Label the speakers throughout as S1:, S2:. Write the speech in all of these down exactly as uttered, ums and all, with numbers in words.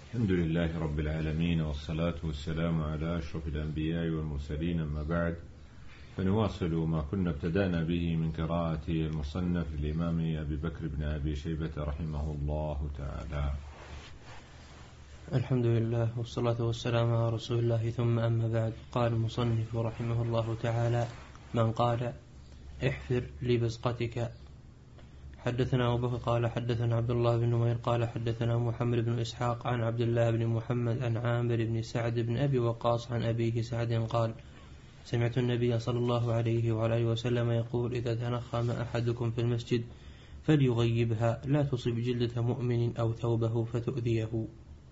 S1: الحمد لله رب العالمين، والصلاة والسلام على أشرف الأنبياء والمرسلين، أما بعد، فنواصل ما كنا ابتدأنا به من قراءة المصنف للإمام أبي بكر بن أبي شيبة رحمه الله تعالى.
S2: الحمد لله والصلاة والسلام على رسول الله، ثم أما بعد. قال المصنف رحمه الله تعالى: من قال احفر لبزقتك. حدثنا أبو بكر قال حدثنا عبد الله بن نمير قال حدثنا محمد بن إسحاق عن عبد الله بن محمد عن عامر بن سعد بن أبي وقاص عن أبيه سعد قال: سمعت النبي صلى الله عليه وعلى آله وسلم يقول: إذا تنخم أحدكم في المسجد فليغيبها، لا تصب جلدة مؤمن أو ثوبه فتؤذيه.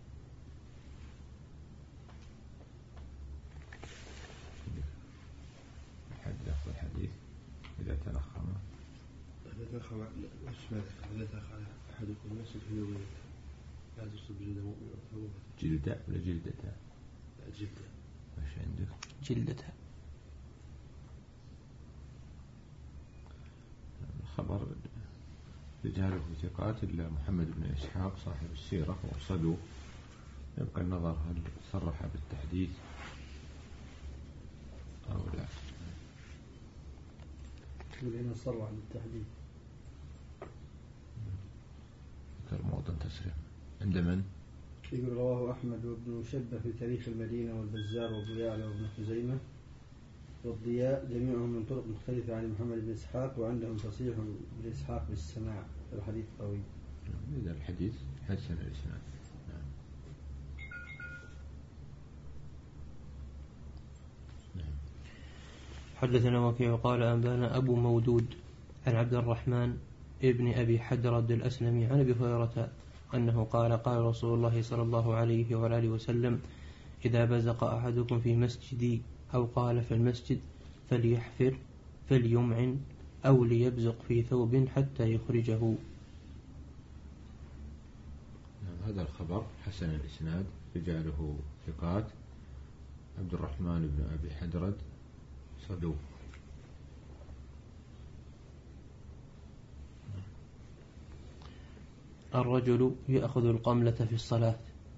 S1: الحديث إذا تنخم
S3: إذا تنخم إذا تنخم أحدكم المسجد فليغيبها، لا تصب جلدة مؤمن أو ثوبه.
S1: جلدة ولا جلدة؟
S3: لا جلدة.
S1: ماش عندك؟
S2: جلدة.
S1: الخبر رجاله ثقات إلا محمد بن إسحاق صاحب السيرة وصدوق، يبقى النظر هل صرح بالتحديث أو لا.
S3: ولين صرح بالتحديث
S1: ذكر موطن تسريح عند من؟
S3: يقول رواه أحمد وابن شبة في تاريخ المدينة والبزار وابو يعلى وابن خزيمة والضياء، جميعهم من طرق مختلفة عن محمد بن إسحاق، وعندهم تصحيح بن إسحاق بالسماع، الحديث قوي.
S1: إذا الحديث حسن الإسناد. نعم. نعم.
S2: حدثنا وكيع قال أنبانا أبو مودود عن عبد الرحمن ابن أبي حدرد الأسلمي عن أبي هريرة أنه قال: قال رسول الله صلى الله عليه وآله وسلم: إذا بزق أحدكم في مسجدي، أو قال في المسجد، فليحفر فليمعن أو ليبزق في ثوب حتى يخرجه.
S1: نعم. هذا الخبر حسن الإسناد، رجاله ثقات. عبد الرحمن بن أبي حدرد صدوق.
S2: الرجل يأخذ القملة في الصلاة.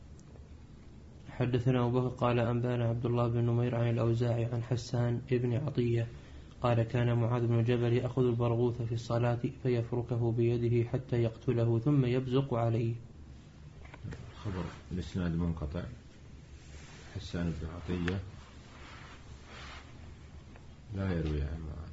S2: حدثنا أبو بكر قال أنبانا عبد الله بن نمير عن الأوزاعي عن حسان ابن عطية قال: كان معاذ بن جبل يأخذ البرغوث في الصلاة فيفركه بيده حتى يقتله ثم يبزق عليه.
S1: خبر الإسناد منقطع. حسان بن عطية لا يروي عن معاذ.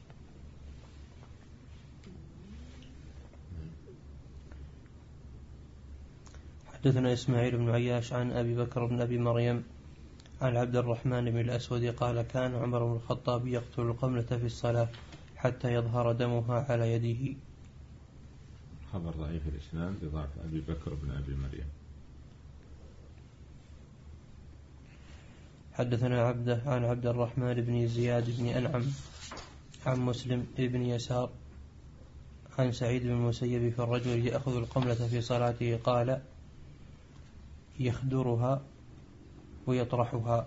S2: حدثنا إسماعيل بن عياش عن أبي بكر بن أبي مريم عن عبد الرحمن بن الأسود قال: كان عمر بن الخطاب يقتل القملة في الصلاة حتى يظهر دمها على يده.
S1: خبر ضعيف الإسناد لضعف أبي بكر بن أبي مريم.
S2: حدثنا عبده عن عبد الرحمن بن زياد بن أنعم عن مسلم بن يسار عن سعيد بن المسيب في الرجل يأخذ القملة في صلاته قال: يخدرها ويطرحها.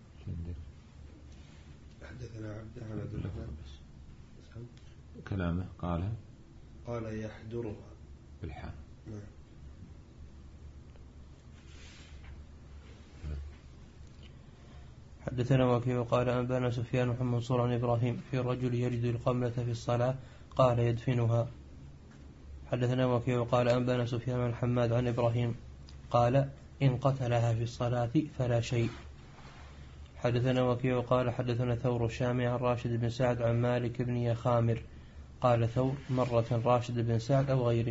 S3: حدثنا عبده عن عبد الرحمن
S1: كلامه قال
S3: قال يحدرها
S1: بالحاء.
S3: نعم.
S2: حدثنا وكيع قال أنبانا سفيان بن منصور عن إبراهيم في الرجل يجد القملة في الصلاة قال: يدفنها. حدثنا وكيع قال أنبانا سفيان عن حماد عن إبراهيم قال: إن قتلها في الصلاة فلا شيء. حدثنا وكيع قال حدثنا ثور الشامي عن راشد بن سعد عن مالك بن يخامر قال ثور: مرة راشد بن سعد أو غيره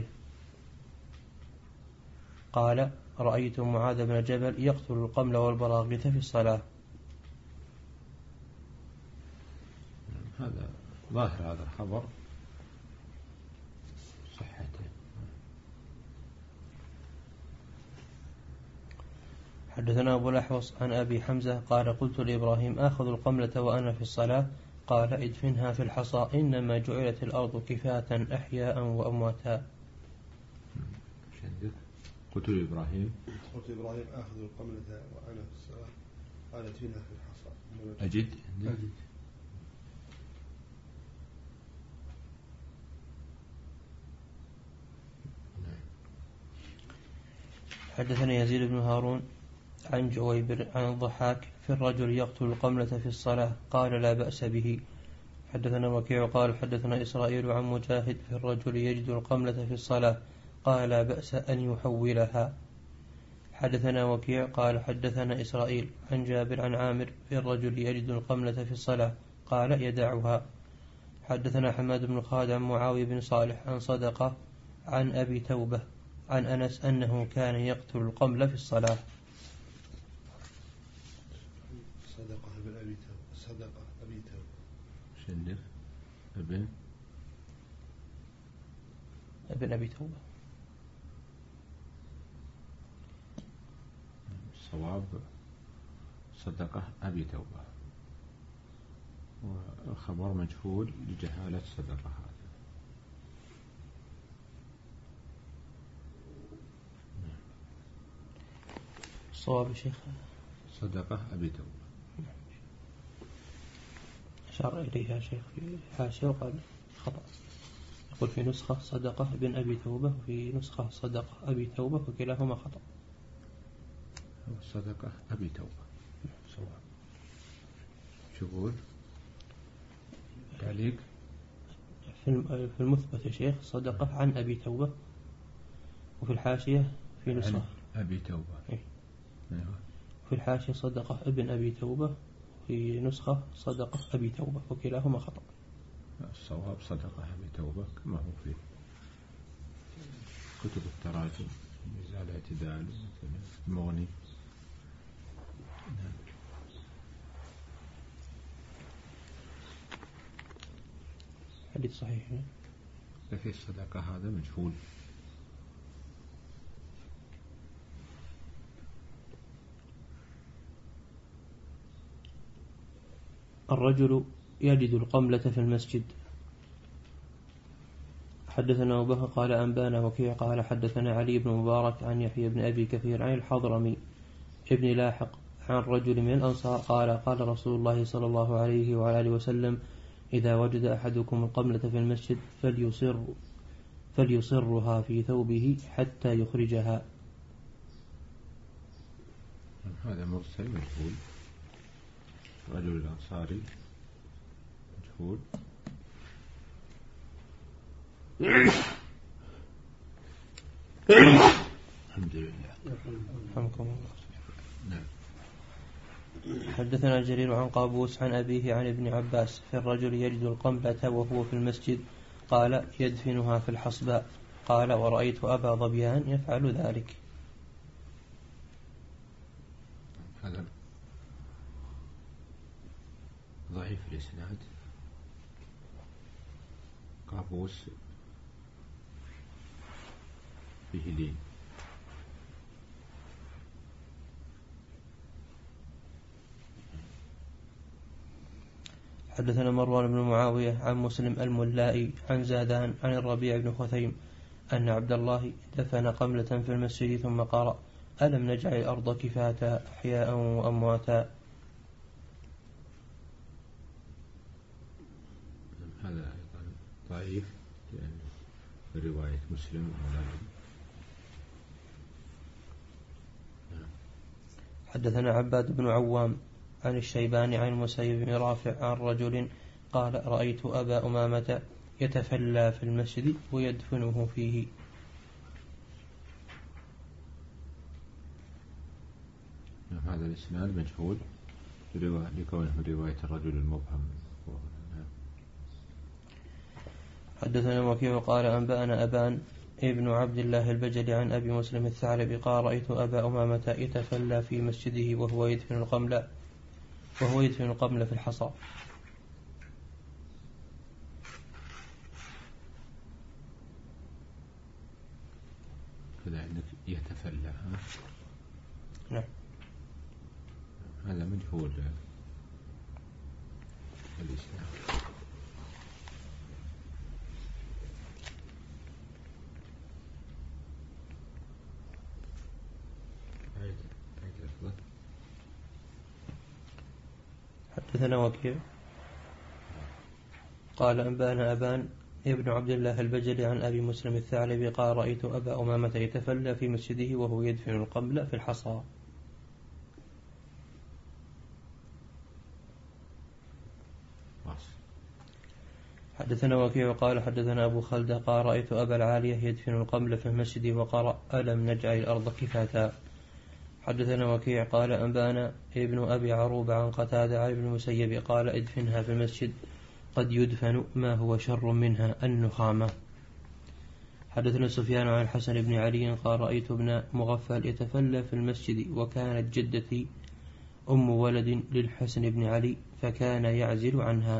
S2: قال: رأيت معاذ بن جبل يقتل القمل والبراغيث في الصلاة.
S1: هذا ظاهر هذا الخبر صحته.
S2: حدثنا أبو الأحوص عن أبي حمزة قال: قلت لإبراهيم: آخذ القملة وأنا في الصلاة؟ قال: ادفنها في الحصى، إنما جعلت الأرض كفاة أحياء وأمواتا.
S1: قلت لإبراهيم
S3: قلت لإبراهيم آخذ القملة وأنا في الصلاة؟ قال: ادفنها في الحصى.
S1: أجد
S3: أجد.
S2: حدثنا يزيد بن هارون عن جويبر عن الضحاك في الرجل يقتل القملة في الصلاة قال لا بأس به. حدثنا وكيع قال حدثنا إسرائيل عن مجاهد في الرجل يجد القملة في الصلاة قال لا بأس أن يحولها. حدثنا وكيع قال حدثنا إسرائيل عن جابر عن عامر في الرجل يجد القملة في الصلاة قال يدعها. حدثنا حماد بن خالد عن معاوية بن صالح عن صدقة عن أبي توبة عن أنس أنه كان يقتل القمل في الصلاة.
S4: صدقة ابن أبي توبة صدقة أبي توبة
S1: شنف ابن
S2: ابن أبي توبة
S1: الصواب صدقة أبي توبة والخبر مجهول لجهالة صدقة هذا.
S2: الصواب شيخ
S1: صدقة أبي توبة
S2: أشار إليها شيخ في حاشية وقال خطأ، يقول في نسخة صدقة ابن أبي توبة وفي نسخة صدقة أبي توبة وكلاهما خطأ.
S1: صدقة أبي توبة صواب. شغول تعليق
S2: في المثبت يا شيخ صدقة عن أبي توبة وفي الحاشية في نسخة
S1: أبي توبة
S2: إيه؟
S1: أيوة.
S2: في الحاشية صدقة ابن أبي توبة في نسخة صدقة أبي توبة وكلاهما خطأ.
S1: الصواب صدقة أبي توبة كما هو في كتب التراجم ميزان الاعتدال المغني.
S2: حديث صحيح.
S1: لكن الصدقة هذا مجهول.
S2: الرجل يجد القملة في المسجد. حدثنا أبو بكر قال أنبانا وكيع قال حدثنا علي بن مبارك عن يحيى بن أبي كثير عن الحضرمي ابن لاحق عن رجل من الأنصار قال قال رسول الله صلى الله عليه وعلى آله وسلم إذا وجد أحدكم القملة في المسجد فليصر فليصرها في ثوبه حتى يخرجها.
S1: هذا مرسل مجهول. رجل الأنصاري مجهول. الحمد لله.
S2: رحمكم الله.
S1: نعم.
S2: حدثنا جرير عن قابوس عن أبيه عن ابن عباس في الرجل يجد القملة وهو في المسجد قال يدفنها في الحصباء قال ورأيت أبا ظبيان يفعل ذلك.
S1: هذا ضعيف الإسناد. قابوس فيه لين.
S2: حدثنا مروان بن معاوية عن مسلم الملائي عن زادان عن الربيع بن خثيم أن عبد الله دفن قملة في المسجد ثم قرأ ألم نجعل الأرض كفاتا أحياء وأمواتا.
S1: هذا أيضا ضعيف لأن في رواية مسلم
S2: حدثنا عباد بن عوام عن الشيباني عن المسيب بن رافع عن رجل قال رأيت أبا أمامة يتفلى في المسجد ويدفنه فيه.
S1: هذا الإسناد مجهول لكونه رواية الرجل المبهم.
S2: حدثنا وكيع قال أنبأنا أبان ابن عبد الله البجلي عن أبي مسلم الثعلبي قال رأيت أبا أمامة يتفلى في مسجده وهو يدفن القمل وهو يدفن القمل في الحصى.
S1: كذا عندك يتفلى.
S2: نعم.
S1: هذا مجهول الإسلام.
S2: حدثنا وكيع قال أنبأنا أبان ابن عبد الله البجلي عن أبي مسلم الثعلبي قال رأيت أبا أمامة يتفلى في مسجده وهو يدفن القمل في الحصى. حدثنا وكيع قال حدثنا أبو خلدة قال رأيت أبا العالية يدفن القمل في المسجد وقرأ ألم نجعل الأرض كفاتا. حدثنا وكيع قال أنبانا ابن أبي عروبة عن قتادة عن ابن المسيب قال ادفنها في المسجد قد يدفن ما هو شر منها النخامة. حدثنا سفيان عن الحسن بن علي قال رأيت ابن مغفل يتفلى في المسجد وكانت جدتي أم ولد للحسن بن علي فكان يعزل عنها.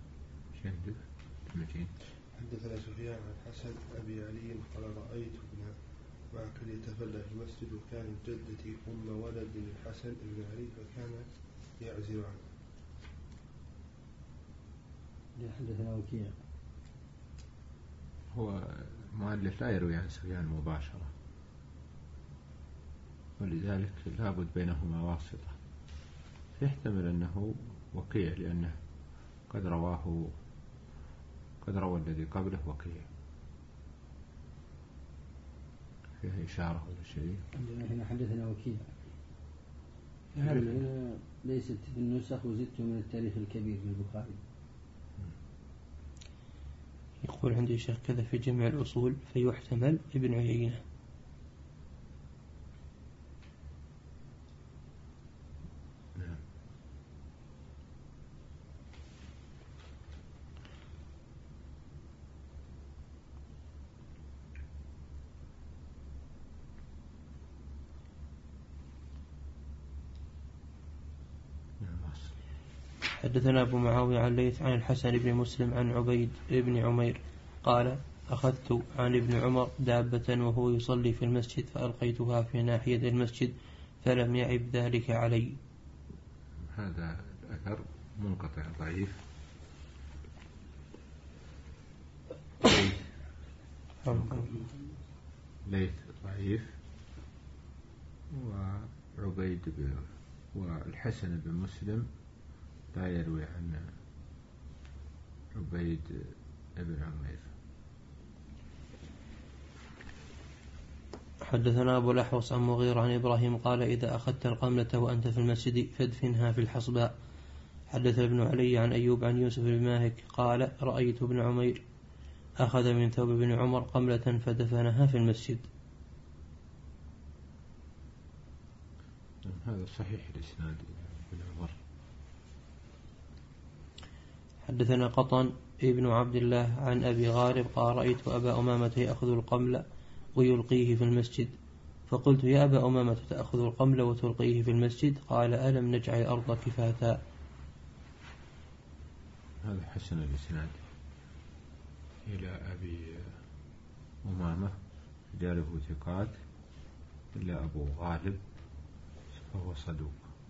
S4: حدثنا سفيان عن الحسن أبي علي قال رأيت ابن معكل يتفلى في المسجد وكانت جدتي أم ولد للحسن بن علي فكان يعزل عنها.
S3: حدثنا وكيع
S1: هو المؤلف لا يروي عن سفيان مباشرة ولذلك لابد بينهما واسطة، يحتمل أنه وكيع لأنه قد رواه قد روى الذي قبله وكيع. فيها إشارة ولا شيء؟
S3: هنا حدثنا وكيع هذا ليست في النسخ وزدت من التاريخ الكبير للبخاري.
S2: يقول عندي شيخ كذا في جمع الأصول فيحتمل ابن عيينة.
S1: نعم.
S2: حدثنا أبو معاوية عن ليث عن الحسن بن مسلم عن عبيد بن عمير قال أخذت عن ابن عمر دابة وهو يصلي في المسجد فألقيتها في ناحية المسجد فلم يعب ذلك علي.
S1: هذا الأثر منقطع ضعيف. ليث ضعيف وعبيد والحسن بن مسلم لا يروي عن عبيد بن عمير.
S2: حدثنا أبو الأحوص عن مغير عن إبراهيم قال إذا أخذت القملة وأنت في المسجد فادفنها في الحصباء. حدث ابن علي عن أيوب عن يوسف بن ماهك قال رأيت ابن عمير أخذ من ثوب ابن عمر قملة فدفنها في المسجد.
S1: هذا صحيح الإسناد بن عمر.
S2: حدثنا قطن ابن عبد الله عن أبي غارب قال رأيت أبا أمامة يأخذ القمل ويلقيه في المسجد فقلت يا أبا أمامة تأخذ القمل وتلقيه في المسجد قال ألم نجعل الأرض كفاتا.
S1: هذا حسن الإسناد إلى أبي أمامة رجاله ثقات إلا أبو غالب فهو صدوق.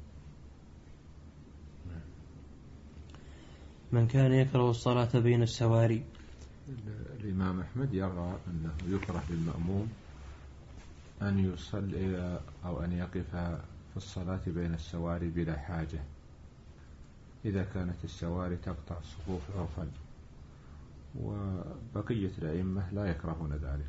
S2: من كان يكره الصلاة بين السواري.
S1: الإمام أحمد يرى أنه يكره للمأموم أن يصلي أو أن يقف في الصلاة بين السواري بلا حاجة إذا كانت السواري تقطع الصفوف عرفا، وبقية الأئمة لا يكرهون ذلك.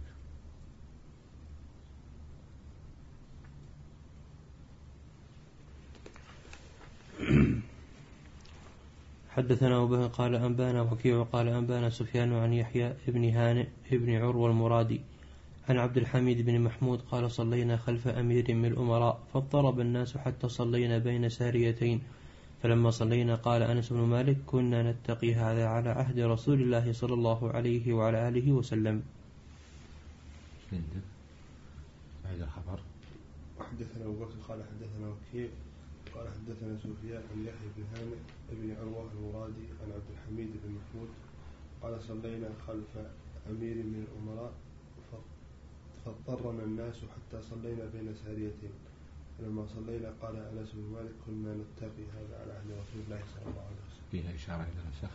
S2: حدثنا وبه قال أنبانا وكيع قال أنبانا سفيان عن يحيى ابن هانئ ابن عروة المرادي عن عبد الحميد بن محمود قال صلينا خلف أمير من الأمراء فاضطرب الناس حتى صلينا بين ساريتين فلما صلينا قال أنس بن مالك كنا نتقي هذا على عهد رسول الله صلى الله عليه وعلى آله وسلم.
S1: هذا خبر.
S4: حدثنا أبو بكر قال حدثنا وكيع قال حدثنا سفيان عن يحيى بن هانئ بن عروة المرادي عن عبد الحميد بن محمود قال صلينا خلف أمير من الأمراء فاضطرنا الناس حتى صلينا بين ساريتين فلما صلينا قال أنس بن مالك كنا نتقي هذا على عهد رسول الله صلى الله عليه وسلم.
S1: فيها إشارة إلى النسخ.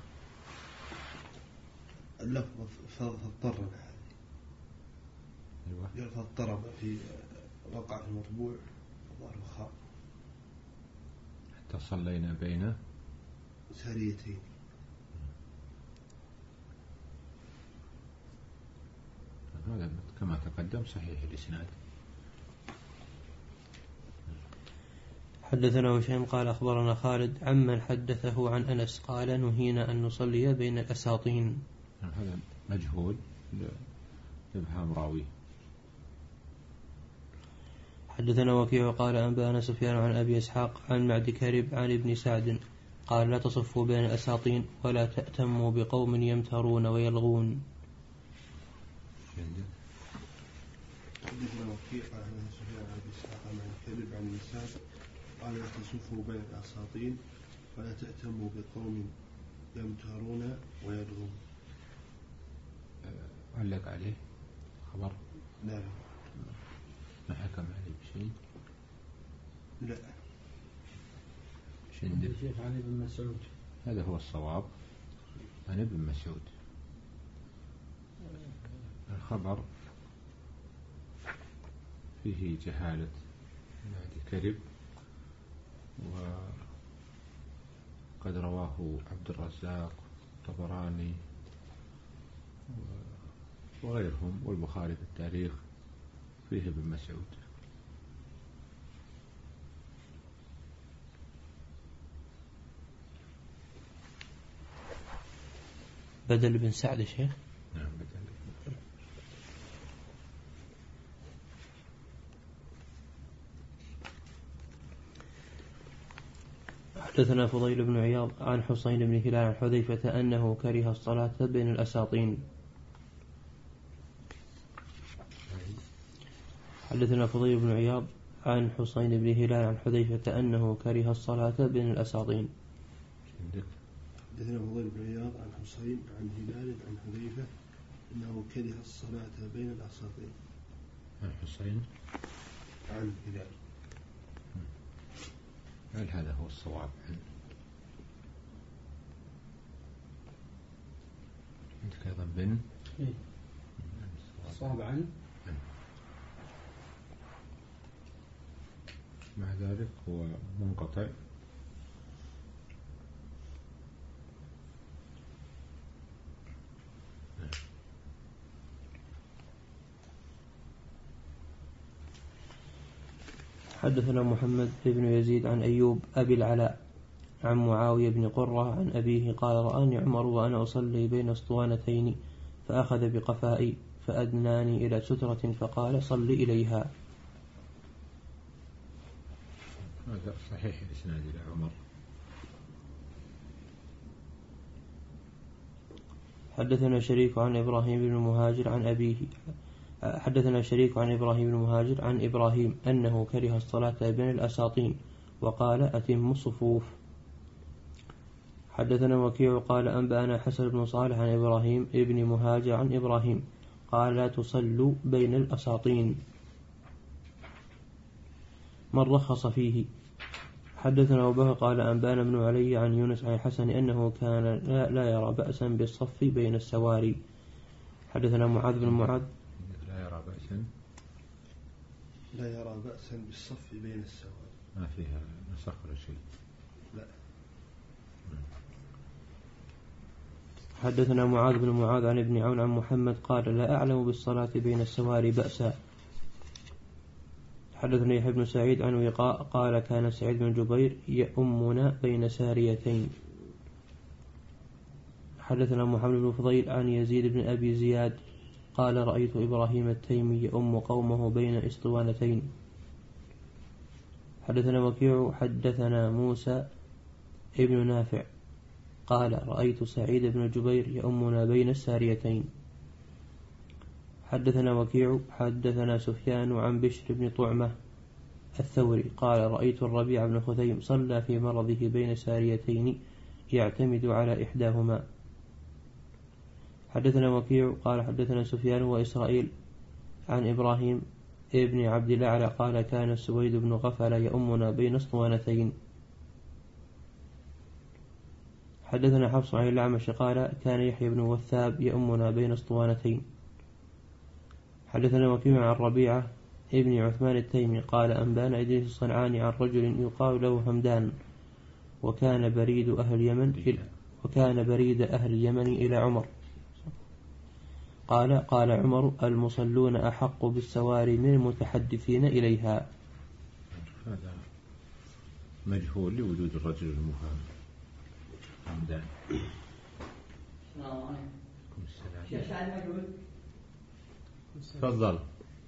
S4: اللفظ فاضطرنا
S1: أيوة.
S4: فاضطرب في وقع في المطبوع ظهر الخاء
S1: حتى صلينا بين
S4: ساريتين.
S1: هذا كما تقدم صحيح الإسناد.
S2: حدثنا هشام قال أخبرنا خالد عمن حدثه عن أنس قال نهينا أن نصلي بين الأساطين.
S1: هذا مجهول لإبهام راوي.
S2: حدثنا وكيع قال أنبأنا سفيان عن أبي إسحاق عن معد كرب عن ابن سعد قال لا تصفوا بين الأساطين ولا تأتموا بقوم يمترون ويلغون.
S4: حدثنا وكيع قال أنبأنا سفيان عن أبي إسحاق عن معد كرب عن ابن سعد قال لا تصفوا بين الأساطين ولا تأتموا بقوم يمترون ويلغون.
S1: علق عليه خبر؟
S4: لا.
S1: ما حكم عليه بشيء؟
S4: لا.
S1: شندر
S3: الشيخ عن ابن مسعود.
S1: هذا هو الصواب عن ابن مسعود. الخبر فيه جهالة معد كرب وقد رواه عبد الرزاق الطبراني وغيرهم والبخاري في التاريخ فيه ابن مسعود.
S2: بدل بن سعد شيخ.
S1: نعم بدل.
S2: حدثنا فضيل بن عياض عن حسين بن هلال عن حذيفة أنه كره الصلاة بين الأساطين. حدثنا فضيل بن عياض عن حسين بن هلال عن حذيفة أنه كره الصلاة بين الأساطين.
S4: حدثنا فضيل بن عياض عن حسين عن هلال عن حذيفة أنه كره الصلاة بين الأساطين.
S1: عن حسين
S4: عن هلال.
S1: هل هذا هو الصواب؟ عندك أيضا بن
S3: الصواب عن
S1: مع ذلك هو منقطع.
S2: حدثنا محمد بن يزيد عن أيوب أبي العلاء عن معاوية بن قرة عن أبيه قال رآني عمر وأنا أصلي بين اسطوانتين فأخذ بقفائي فأدناني إلى سترة فقال صل إليها.
S1: هذا صحيح الإسناد إلى عمر.
S2: حدثنا شريك عن إبراهيم بن مهاجر عن أبيه حدثنا شريك عن إبراهيم بن مهاجر عن إبراهيم أنه كره الصلاة بين الأساطين وقال أتم الصفوف. حدثنا وكيع قال أنبأنا حسن بن صالح عن إبراهيم ابن مهاجر عن إبراهيم قال لا تصلوا بين الأساطين من رخص فيه. حدثنا أبوه قال أنبأنا ابن علي عن يونس عن الحسن أنه كان لا يرى بأسا بالصف بين السواري. حدثنا معاذ بن معاذ
S1: لا يرى بأسا
S4: لا يرى بأسا بالصف بين السواري.
S1: ما فيها نسخ ولا شيء.
S4: لا.
S2: حدثنا معاذ بن معاذ عن ابن عون عن محمد قال لا أعلم بالصلاة بين السواري بأسا. حدثنا يحيى بن سعيد عن وقاء قال كان سعيد بن جبير يؤمنا بين ساريتين. حدثنا محمد بن فضيل عن يزيد بن أبي زياد قال رأيت إبراهيم التيمي يؤم قومه بين اسطوانتين. حدثنا وكيع حدثنا موسى ابن نافع قال رأيت سعيد بن جبير يؤمنا بين الساريتين. حدثنا وكيع حدثنا سفيان عن بشر بن طعمة الثوري قال رأيت الربيع بن خثيم صلى في مرضه بين ساريتين يعتمد على إحداهما. حدثنا وكيع قال حدثنا سفيان وإسرائيل عن إبراهيم ابن عبد الأعلى قال كان سويد بن غفل يؤمنا بين اسطوانتين. حدثنا حفص عن الأعمش قال كان يحيى بن وثاب يؤمنا بين اسطوانتين. حدثنا وكيع عن ربيعة ابن عثمان التيمي قال أنبانا إدريس الصنعاني عن رجل يقال له همدان وكان بريد أهل اليمن وكان بريد أهل اليمن إلى عمر قال قال عمر المصلون أحق بالسواري من المتحدثين إليها.
S1: هذا مجهول لوجود الرجل المفهم. حمدان. تفضل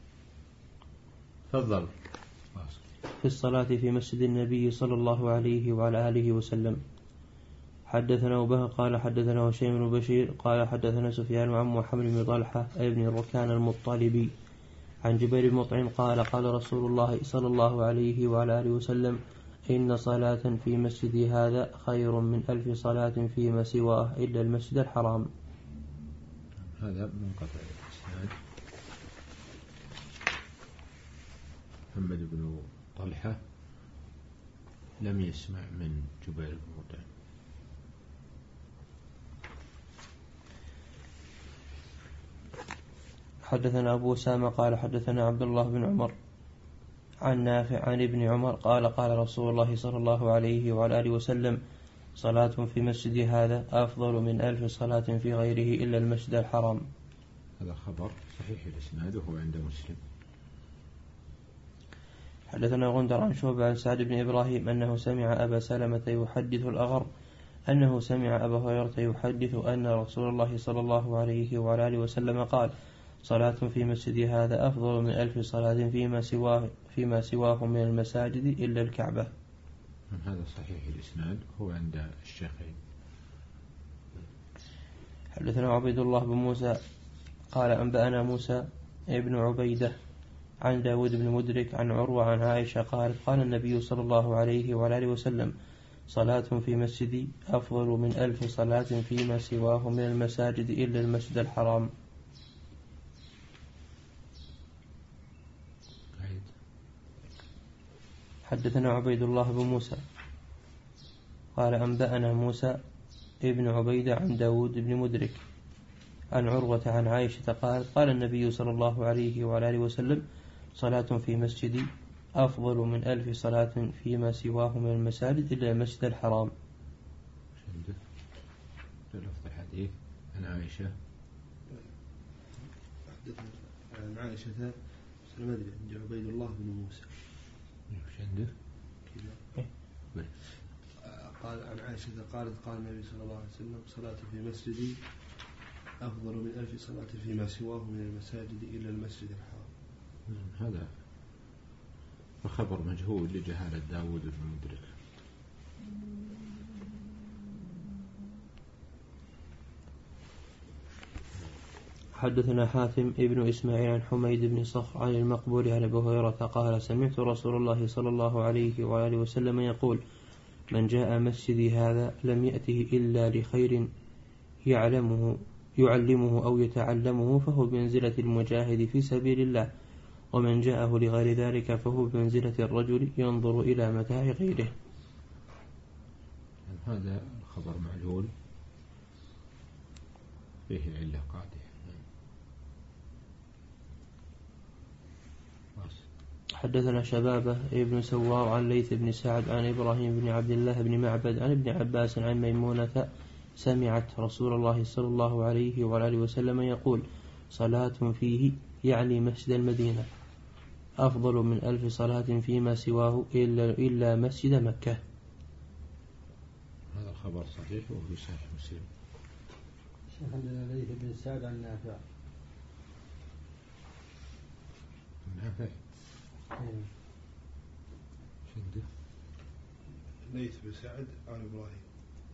S1: تفضل.
S2: في الصلاة في مسجد النبي صلى الله عليه وعلى آله وسلم. حدثنا أبوه قال حدثنا هشيم بن بشير قال حدثنا سفيان عن محمد بن طلحة ابن ركان المطلبي عن جبير بن مطعم قال قال رسول الله صلى الله عليه وعلى آله وسلم إن صلاة في مسجدي هذا خير من ألف صلاة فيما سواه إلا المسجد الحرام.
S1: هذا منقطع الإسناد. محمد بن طلحة لم يسمع من جبير بن مطعم.
S2: حدثنا أبو أسامة قال حدثنا عبد الله بن عمر عن نافع عن ابن عمر قال قال رسول الله صلى الله عليه وعلى آله وسلم صلاة في مسجد هذا أفضل من ألف صلاة في غيره إلا المسجد الحرام.
S1: هذا خبر صحيح الإسناد وهو عند مسلم.
S2: حدثنا غندر عن شعبة عن سعد بن إبراهيم أنه سمع أبا سلمة يحدث الأغر أنه سمع أبا هريرة يحدث أن رسول الله صلى الله عليه وعلى آله وسلم قال صلاة في مسجد هذا أفضل من ألف صلاة فيما سواه فيما سواه من المساجد إلا الكعبة.
S1: هذا صحيح الإسناد هو عند الشيخين.
S2: حدثنا عبيد الله بن موسى قال أنبأنا موسى ابن عبيدة عن داود بن مدرك عن عروة عن عائشة قالت قال النبي صلى الله عليه وعلى آله وسلم صلاة في مسجدي أفضل من ألف صلاة فيما سواه من المساجد إلا المسجد الحرام. حدثنا عبيد الله بن موسى قال أنبأنا موسى ابن عبيدة عن داود بن مدرك عن عروة عن عائشة قال قال النبي صلى الله عليه وعلى آله وسلم صلاة في مسجدي أفضل من ألف صلاة فيما سواه من المساجد إلا المسجد الحرام.
S1: لفظ الحديث عن عائشة
S4: عن عائشة سلمدري عند عبيد الله بن موسى
S1: عنده
S4: قال عن عائشة قالت قال النبي صلى الله عليه وسلم صلاة في مسجدي أفضل من ألف صلاة فيما سواه من المساجد إلا المسجد الحرام.
S1: هذا خبر مجهول لجهالة داود بن مدرك.
S2: حدثنا حاتم ابن إسماعيل عن حميد بن صخر عن المقبول عن أبي هريرة قال سمعت رسول الله صلى الله عليه وآله وسلم يقول من جاء مسجدي هذا لم يأته إلا لخير يعلمه يعلمه أو يتعلمه فهو بمنزلة المجاهد في سبيل الله ومن جاءه لغير ذلك فهو بمنزلة الرجل ينظر إلى متاع غيره.
S1: هذا خبر معلول فيه علة قادحة.
S2: حدثنا شبابة ابن سوار عن ليث بن سعد عن إبراهيم بن عبد الله بن معبد عن ابن عباس عن ميمونة سمعت رسول الله صلى الله عليه وآله وسلم يقول صلاة فيه يعني مسجد المدينة أفضل من ألف صلاة فيما سواه إلا, إلا مسجد مكة.
S1: هذا الخبر صحيح وفي صحيح مسلم.
S3: عندنا ليث بن سعد عن نافع.
S1: نافع شنده
S4: ليث بن سعد عن إبراهيم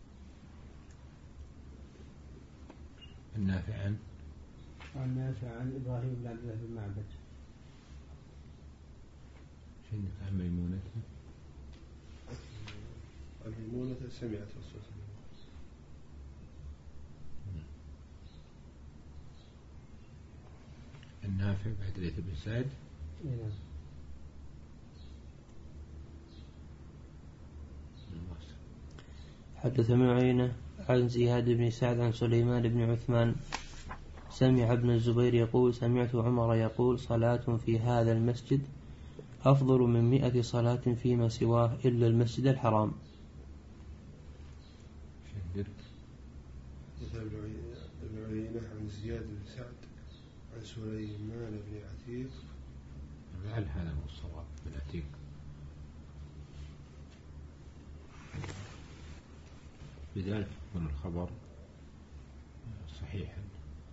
S1: النافع عن
S3: عن نافع عن إبراهيم بن عبد الله بن معبد
S1: شنده عن ميمونة
S4: عن ميمونة سمعت رسول الله.
S1: النافع بعد ليث بن سعد.
S3: نعم.
S2: حدث معينة عن زياد بن سعد عن سليمان بن عثمان سمع ابن الزبير يقول سمعت عمر يقول صلاة في هذا المسجد أفضل من مئة صلاة فيما سواه إلا المسجد الحرام.
S4: ابن عيينة عن زياد بن سعد عن سليمان بن عتيق.
S1: هل هذا هو الصواب بن عتيق؟ بذلك يكون الخبر صحيحا.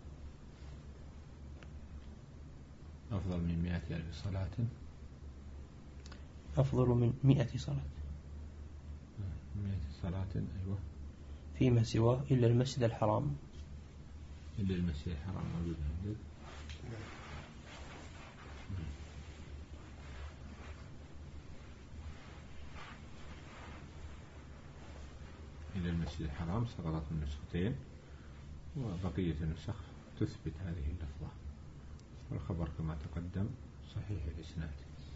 S1: أفضل من مئة ألف صلاة.
S2: أفضل من مئة صلاة.
S1: مئة صلاة أيوة.
S2: فيما سواه إلا المسجد الحرام.
S1: إلا المسجد الحرام موجود عندك. إلى المسجد الحرام سقطت النسختين، وبقية النسخ تثبت هذه اللفظة، والخبر كما تقدم صحيح الإسناد.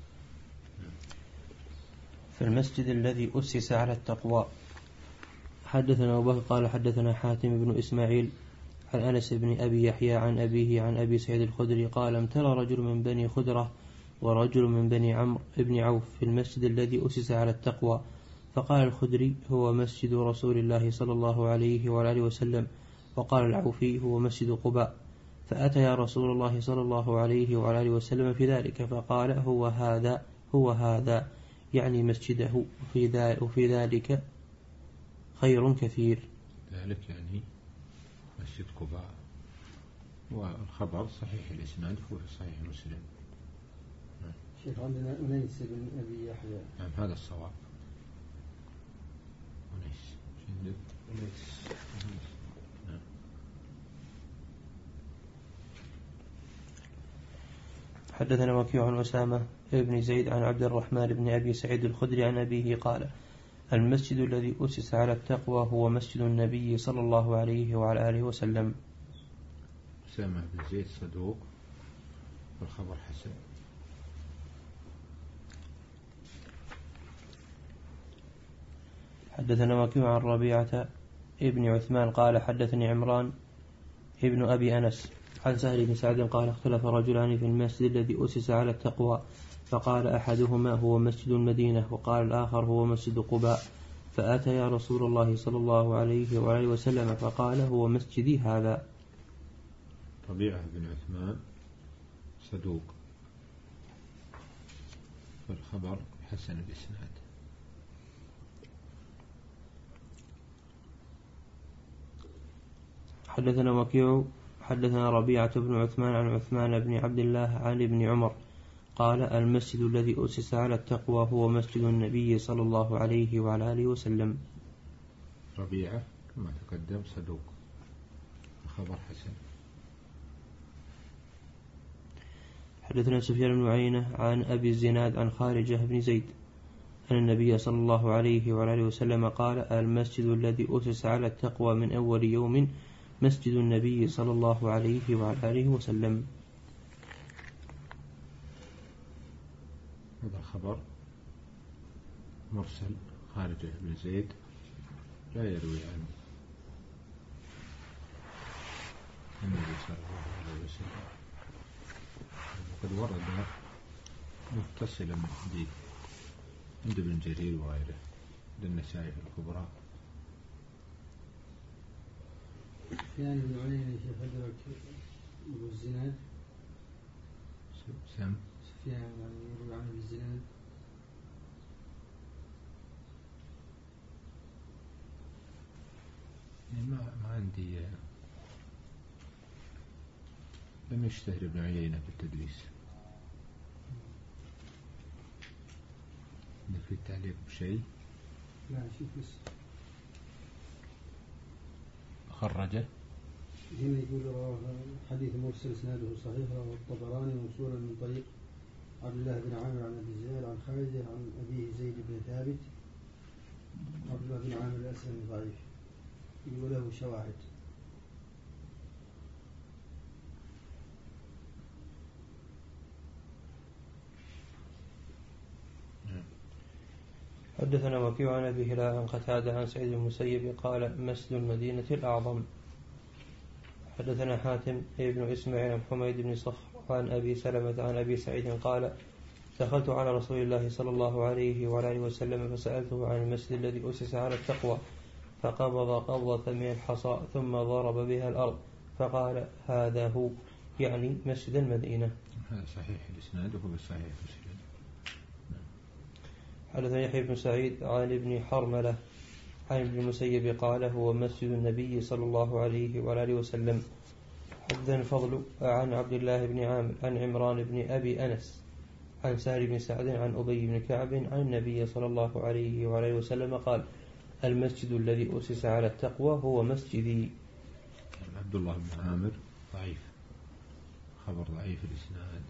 S2: في المسجد الذي أسس على التقوى. حدثنا أبو بكر قال حدثنا حاتم بن إسماعيل عن أنس بن أبي يحيى عن أبيه عن أبي سعيد الخدري قال امتلى رجل من بني خدرة ورجل من بني عمرو بن عوف في المسجد الذي أسس على التقوى، فقال الخدري هو مسجد رسول الله صلى الله عليه وآله وسلم، وقال العوفي هو مسجد قباء، فأتى يا رسول الله صلى الله عليه وآله وسلم في ذلك فقال هو هذا هو هذا يعني مسجده، وفي ذلك خير كثير.
S1: ذلك يعني مسجد قباء، والخبر صحيح الإسناد هو في صحيح مسلم.
S3: شيخ عندنا أنيس بن أبي يحيى.
S1: نعم هذا الصواب. أنيس عندك
S4: أنيس.
S1: نعم.
S2: حدثنا وكيع عن أسامة بن زيد عن عبد الرحمن بن أبي سعيد الخدري عن أبيه قال المسجد الذي أسس على التقوى هو مسجد النبي صلى الله عليه وعلى آله وسلم.
S1: أسامة بن زيد صدوق والخبر حسن.
S2: حدثنا وكيع عن ربيعة ابن عثمان قال حدثني عمران ابن أبي أنس عن سهل بن سعد قال اختلف رجلان في المسجد الذي أسس على التقوى، فقال أحدهما هو مسجد المدينة وقال الآخر هو مسجد قباء، فأتى يا رسول الله صلى الله عليه وآله وسلم فقال هو مسجدي هذا.
S1: ربيعة بن عثمان صدوق والخبر حسن الإسناد.
S2: حدثنا وكيع حدثنا ربيعة بن عثمان عن عثمان بن عبد الله عن ابن عمر قال المسجد الذي أسس على التقوى هو مسجد النبي صلى الله عليه وعلى آله وسلم.
S1: ربيعة كما تقدم صدوق الخبر حسن.
S2: حدثنا سفيان بن عيينة عن أبي الزناد عن خارجة بن زيد أن النبي صلى الله عليه وعلى آله وسلم قال المسجد الذي أسس على التقوى من أول يوم مسجد النبي صلى الله عليه وعلى آله وسلم.
S1: هذا الخبر مرسل، خارجة بن زيد لا يروي عن النبي صلى الله عليه وسلم، وقد ورد متصلا حديث عند ابن جرير وغيره للنسائي في الكبرى.
S3: سفيان بن عيينة شيخ أدرك أبو الزناد.
S1: سم
S3: سفيان يعني يروي عن أبي الزناد.
S1: ما ما عندي، لم يشتهر ابن عيينة بالتدليس. عندك في التعليق بشيء؟
S3: لا شوف بس
S1: خرجه
S3: هنا يقول رواه حديث مرسل اسناده صحيح، رواه الطبراني موصولا من طريق عبد الله بن عامر عن ابي الزناد عن خالد عن ابيه زيد بن ثابت. عبد الله بن عامر الاسلمي ضعيف، يقول له شواهد.
S2: حدثنا وكيع عن أبي هلال عن قتادة عن سعيد المسيب قال مسجد المدينة الأعظم. حدثنا حاتم ابن إسماعيل عن حميد بن صخر عن أبي سلمة عن أبي سعيد قال دخلت على رسول الله صلى الله عليه وعلى آله وسلم فسألته عن المسجد الذي أسس على التقوى، فقبض قبضة من الحصى ثم ضرب بها الأرض فقال هذا هو يعني مسجد المدينة.
S1: هذا صحيح الإسناد وهو صحيح مسلم.
S2: حدثنا يحيى بن سعيد عن ابن حرملة عن ابن المسيب قال هو مسجد النبي صلى الله عليه وآله وسلم. حدثنا الفضل عن عبد الله بن عامر عن عمران بن أبي أنس عن سهل بن سعد عن أبي بن كعب عن النبي صلى الله عليه وآله وسلم قال المسجد الذي أسس على التقوى هو مسجدي.
S1: عبد الله بن عامر ضعيف، خبر ضعيف الإسناد.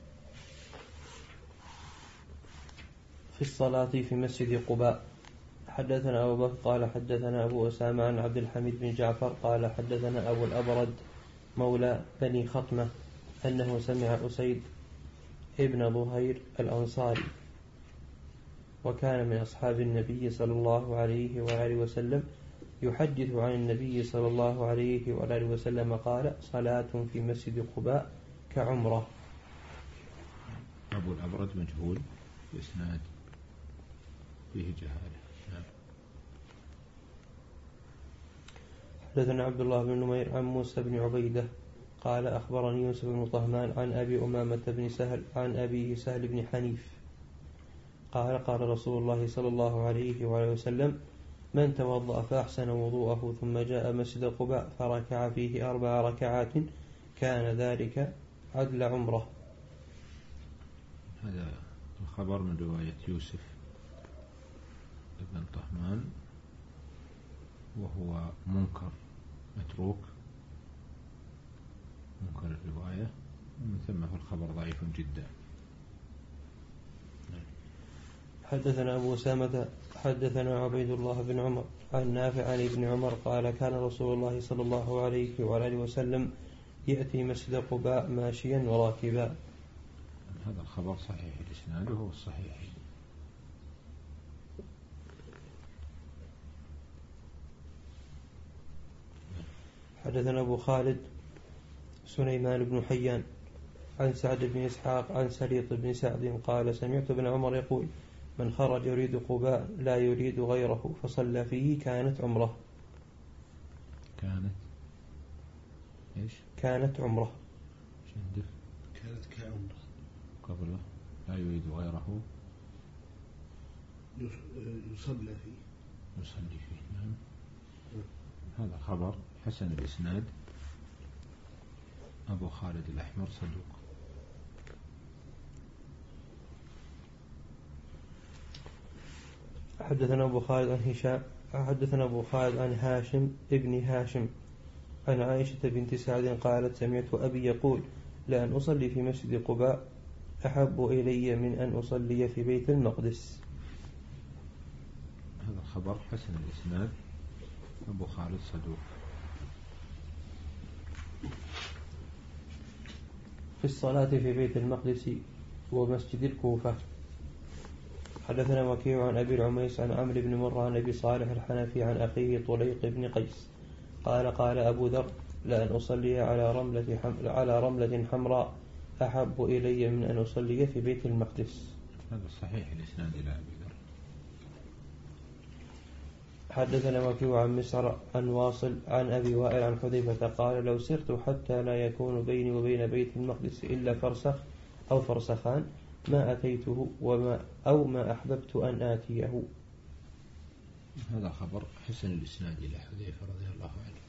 S2: في الصلاة في مسجد قباء. حدثنا أبو بكر قال حدثنا أبو أسامة عن عبد الحميد بن جعفر قال حدثنا أبو الأبرد مولى بني خطمة أنه سمع أسيد ابن ظهير الأنصاري وكان من أصحاب النبي صلى الله عليه وآله وسلم يحدث عن النبي صلى الله عليه وآله وسلم قال صلاة في مسجد قباء كعمرة.
S1: أبو الأبرد مجهول الإسناد فيه جهالة. نعم.
S2: حدثنا عبد الله بن نمير عن موسى بن عبيدة قال أخبرني يوسف بن طهمان عن أبي أمامة بن سهل عن أبيه سهل بن حنيف قال قال رسول الله صلى الله عليه وآله وسلم من توضأ فأحسن وضوءه ثم جاء مسجد قباء فركع فيه أربع ركعات كان ذلك عدل عمره.
S1: هذا الخبر من رواية يوسف بن طهمان وهو منكر متروك منكر الرواية، ومن ثم الخبر ضعيف جدا.
S2: حدثنا أبو أسامة حدثنا عبيد الله بن عمر عن نافع عن ابن عمر قال كان رسول الله صلى الله عليه وآله وسلم يأتي مسجد قباء ماشيا وراكبا.
S1: هذا الخبر صحيح الإسناد وهو الصحيح.
S2: حدثنا أبو خالد سليمان بن حيان عن سعد بن إسحاق عن سليط بن سعد قال سمعت ابن عمر يقول من خرج يريد قباء لا يريد غيره فصلى فيه كانت عمره.
S1: كانت إيش؟
S2: كانت عمره.
S4: كانت كعمره
S1: قبله لا يريد غيره
S4: يصلى فيه
S1: يصلي فيه. نعم. هذا خبر حسن الإسناد. أبو خالد الأحمر صدوق.
S2: حدثنا أبو خالد عن هشام حدثنا أبو خالد عن هاشم ابن هاشم عن عائشة بنت سعد قالت سمعت أبي يقول لأن أصلي في مسجد قباء أحب إلي من أن أصلي في بيت المقدس.
S1: هذا خبر حسن الإسناد. أبو خالد صدوق.
S2: في الصلاة في بيت المقدس ومسجد الكوفة. حدثنا وكيع عن أبي العميس عن عمرو بن مرة عن أبي صالح الحنفي عن أخيه طليق بن قيس قال قال أبو ذر لأن أصلي على رملة حم... على رملة حمراء أحب إلي من أن أصلي في بيت المقدس.
S1: هذا صحيح الإسناد إلى أبي ذر.
S2: حدثنا وكيع عن مسعر عن واصل عن أبي وائل عن حذيفة قال لو سرت حتى لا يكون بيني وبين بيت المقدس إلا فرسخ أو فرسخان ما أتيته وما أو ما أحببت أن آتيه.
S1: هذا خبر حسن الإسناد إلى حذيفة رضي الله عنه.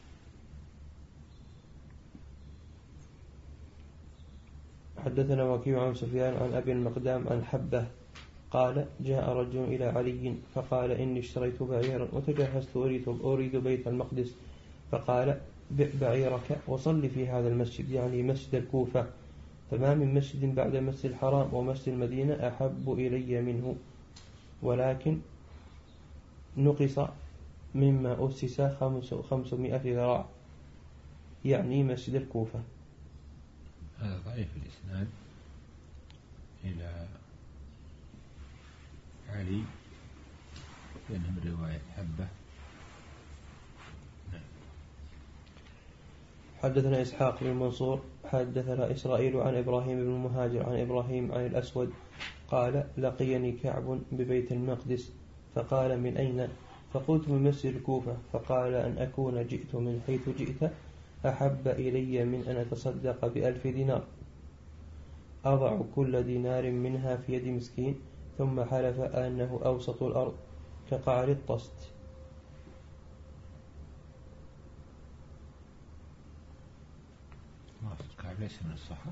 S2: حدثنا وكيع عن سفيان عن أبي المقدام عن حبة قال جاء رجل إلى علي فقال إني اشتريت بعيرا وتجهزت أريد, أريد بيت المقدس فقال بع بعيرك وصل في هذا المسجد يعني مسجد الكوفة فما من مسجد بعد مسجد الحرام ومسجد المدينة أحب إلي منه ولكن نقص مما أسس خمسمائة ذراع يعني مسجد الكوفة.
S1: هذا ضعيف الإسناد إلى علي لأنه من رواية حبة. نعم.
S2: حدثنا إسحاق بن منصور حدثنا إسرائيل عن إبراهيم بن المهاجر عن إبراهيم عن الأسود قال لقيني كعب ببيت المقدس فقال من أين؟ فقلت من مسجد الكوفة فقال أن أكون جئت من حيث جئت أحب إلي من أن أتصدق بألف دينار أضع كل دينار منها في يد مسكين. ثم حلف أنه أوسط الأرض كقعر الطست.
S1: ليس من الصحابة.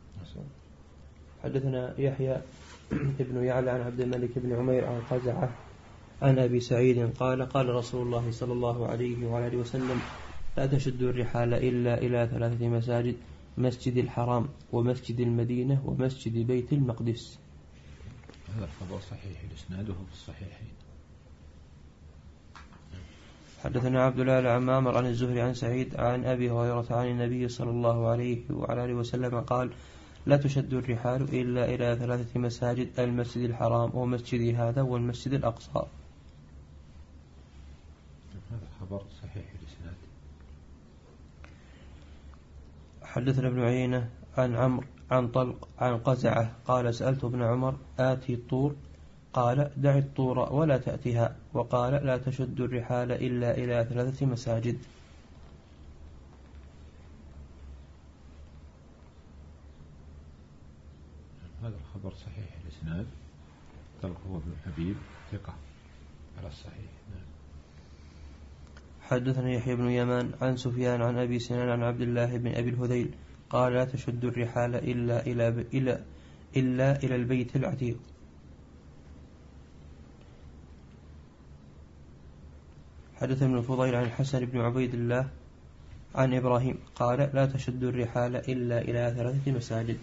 S2: حدثنا يحيى ابن يعلى عن عبد الملك بن عمير عن قزعة عن أبي سعيد قال قال رسول الله صلى الله عليه وعلى وسلم لا تشدوا الرحال إلا إلى ثلاثة مساجد: مسجد الحرام ومسجد المدينة ومسجد بيت المقدس.
S1: هذا الخبر صحيح إسناده في الصحيحين.
S2: حدثنا عبد الله عن معمر عن الزهري عن سعيد عن أبي هريرة عن النبي صلى الله عليه وعلى آله وسلم قال لا تشد الرحال إلا إلى ثلاثة مساجد: المسجد الحرام ومسجد هذا والمسجد الأقصى.
S1: هذا خبر صحيح الإسناد.
S2: حدثنا ابن عيينة عن عمرو عن طلق عن قزعة قال سألت ابن عمر آتي الطور؟ قال دع الطور ولا تأتها. وقال لا تشد الرحال إلا إلى ثلاثة مساجد.
S1: هذا الخبر صحيح الإسناد. طلق هو ابن حبيب ثقة على الصحيح.
S2: حدثنا يحيى بن يمان عن سفيان عن أبي سنان عن عبد الله بن أبي الهذيل قال لا تشد الرحال إلا إلى إلى إلا إلى البيت العتيق. حدث ابن الفضيل عن الحسن بن عبيد الله عن إبراهيم قال لا تشد الرحال إلا إلى ثلاثة مساجد: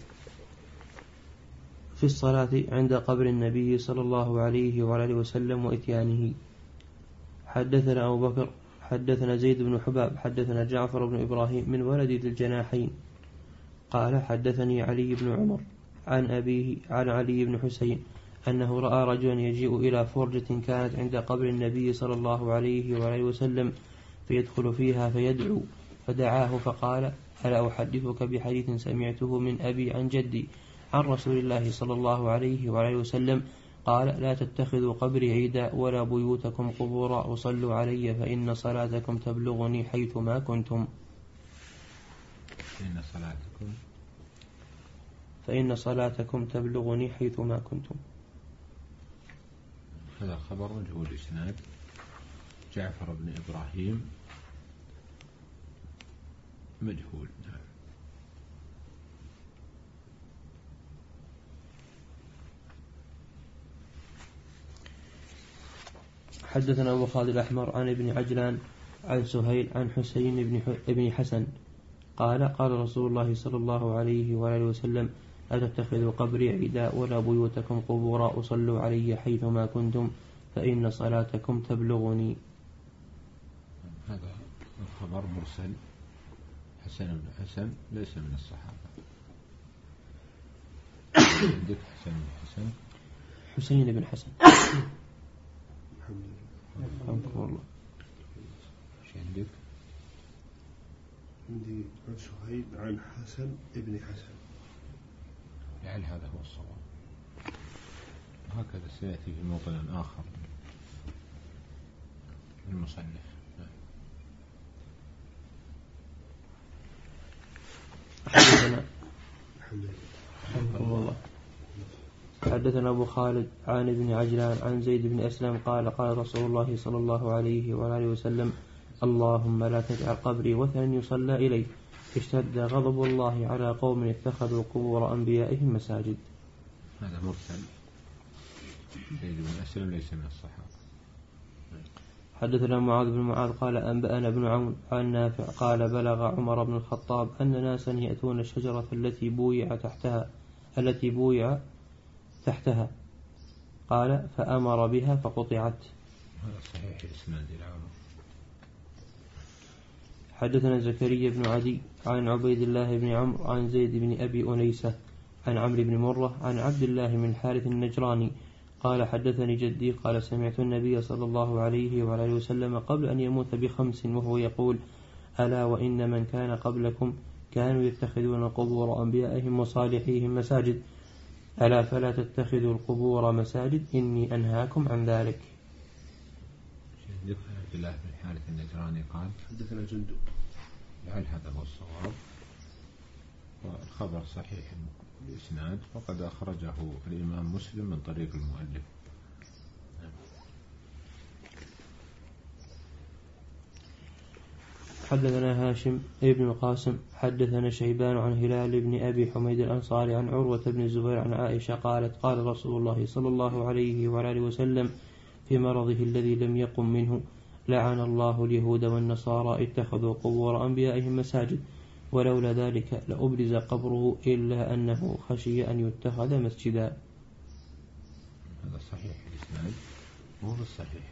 S2: في الصلاة عند قبر النبي صلى الله عليه وعلى وسلم وإتيانه. حدثنا أبو بكر حدثنا زيد بن حباب حدثنا جعفر بن إبراهيم من ولد ذي الجناحين قال حدثني علي بن عمر عن أبيه عن علي بن حسين أنه رأى رجلا يجيء إلى فرجة كانت عند قبر النبي صلى الله عليه وعليه وسلم فيدخل فيها فيدعو، فدعاه فقال ألا أحدثك بحديث سمعته من أبي عن جدي عن رسول الله صلى الله عليه وعليه وسلم قال لا تتخذوا قبري عيدا ولا بيوتكم قبورا وصلوا علي فإن صلاتكم تبلغني حيثما كنتم.
S1: فإن صلاتكم
S2: فإن صلاتكم تبلغني حيثما كنتم.
S1: هذا الخبر مجهول الإسناد. جعفر بن إبراهيم مجهول.
S2: حدثنا أبو خالد الأحمر عن ابن عجلان عن سهيل عن حسين بن حسن قال قال رسول الله صلى الله عليه وآله وسلم لا تتخذوا قبري عيدا ولا بيوتكم قبورا أصلوا علي حيثما كنتم فإن صلاتكم تبلغني.
S1: هذا الخبر مرسل. حسن بن حسن ليس من الصحابة. عندك حسن بن حسن
S2: حسين بن حسن. رحمكم الله.
S1: ايش عندك؟
S4: عندي عن سهيل عن حسن ابن حسن.
S1: يعني هذا هو الصواب. هكذا سيأتي في موطن آخر من المصنف.
S2: حدثنا الله حدثنا أبو خالد عن ابن عجلان عن زيد بن أسلم قال قال رسول الله صلى الله عليه وآله وسلم اللهم لا تجعل قبري وثنا يصلى إليه اشتد غضب الله على قوم اتخذوا قبور أنبيائهم مساجد.
S1: هذا مرسل. زيد بن أسلم ليس من الصحابة.
S2: حدثنا معاذ بن معاذ قال أنبأنا ابن عون عن نافع قال بلغ عمر بن الخطاب أن ناسا يأتون الشجرة التي بويع تحتها التي بويع تحتها قال فأمر بها فقطعت.
S1: هذا صحيح الإسناد العام.
S2: حدثنا زكريا بن عدي عن عبيد الله بن عمرو عن زيد بن أبي أنيسة عن عمرو بن مرة عن عبد الله بن الحارث النجراني قال حدثني جدي قال سمعت النبي صلى الله عليه وعلى وسلم قبل أن يموت بخمس وهو يقول ألا وإن من كان قبلكم كانوا يتخذون قبور أنبيائهم وصالحيهم مساجد ألا فلا تتخذوا القبور مساجد إني أنهاكم عن ذلك.
S1: عبد الله بن الحارث النجراني قال
S4: حدثنا جندب
S1: لعل هذا هو الصواب. والخبر صحيح الإسناد وقد أخرجه الإمام مسلم من طريق المؤلف.
S2: حدثنا هاشم ابن القاسم حدثنا شيبان عن هلال بن أبي حميد الأنصاري عن عروة بن الزبير عن عائشة قالت قال رسول الله صلى الله عليه وآله وسلم في مرضه الذي لم يقم منه لعن الله اليهود والنصارى اتخذوا قبور أنبيائهم مساجد ولولا ذلك لأبرز قبره إلا أنه خشي أن يتخذ مسجدا.
S1: هذا صحيح الإسناد مو بالصحيح.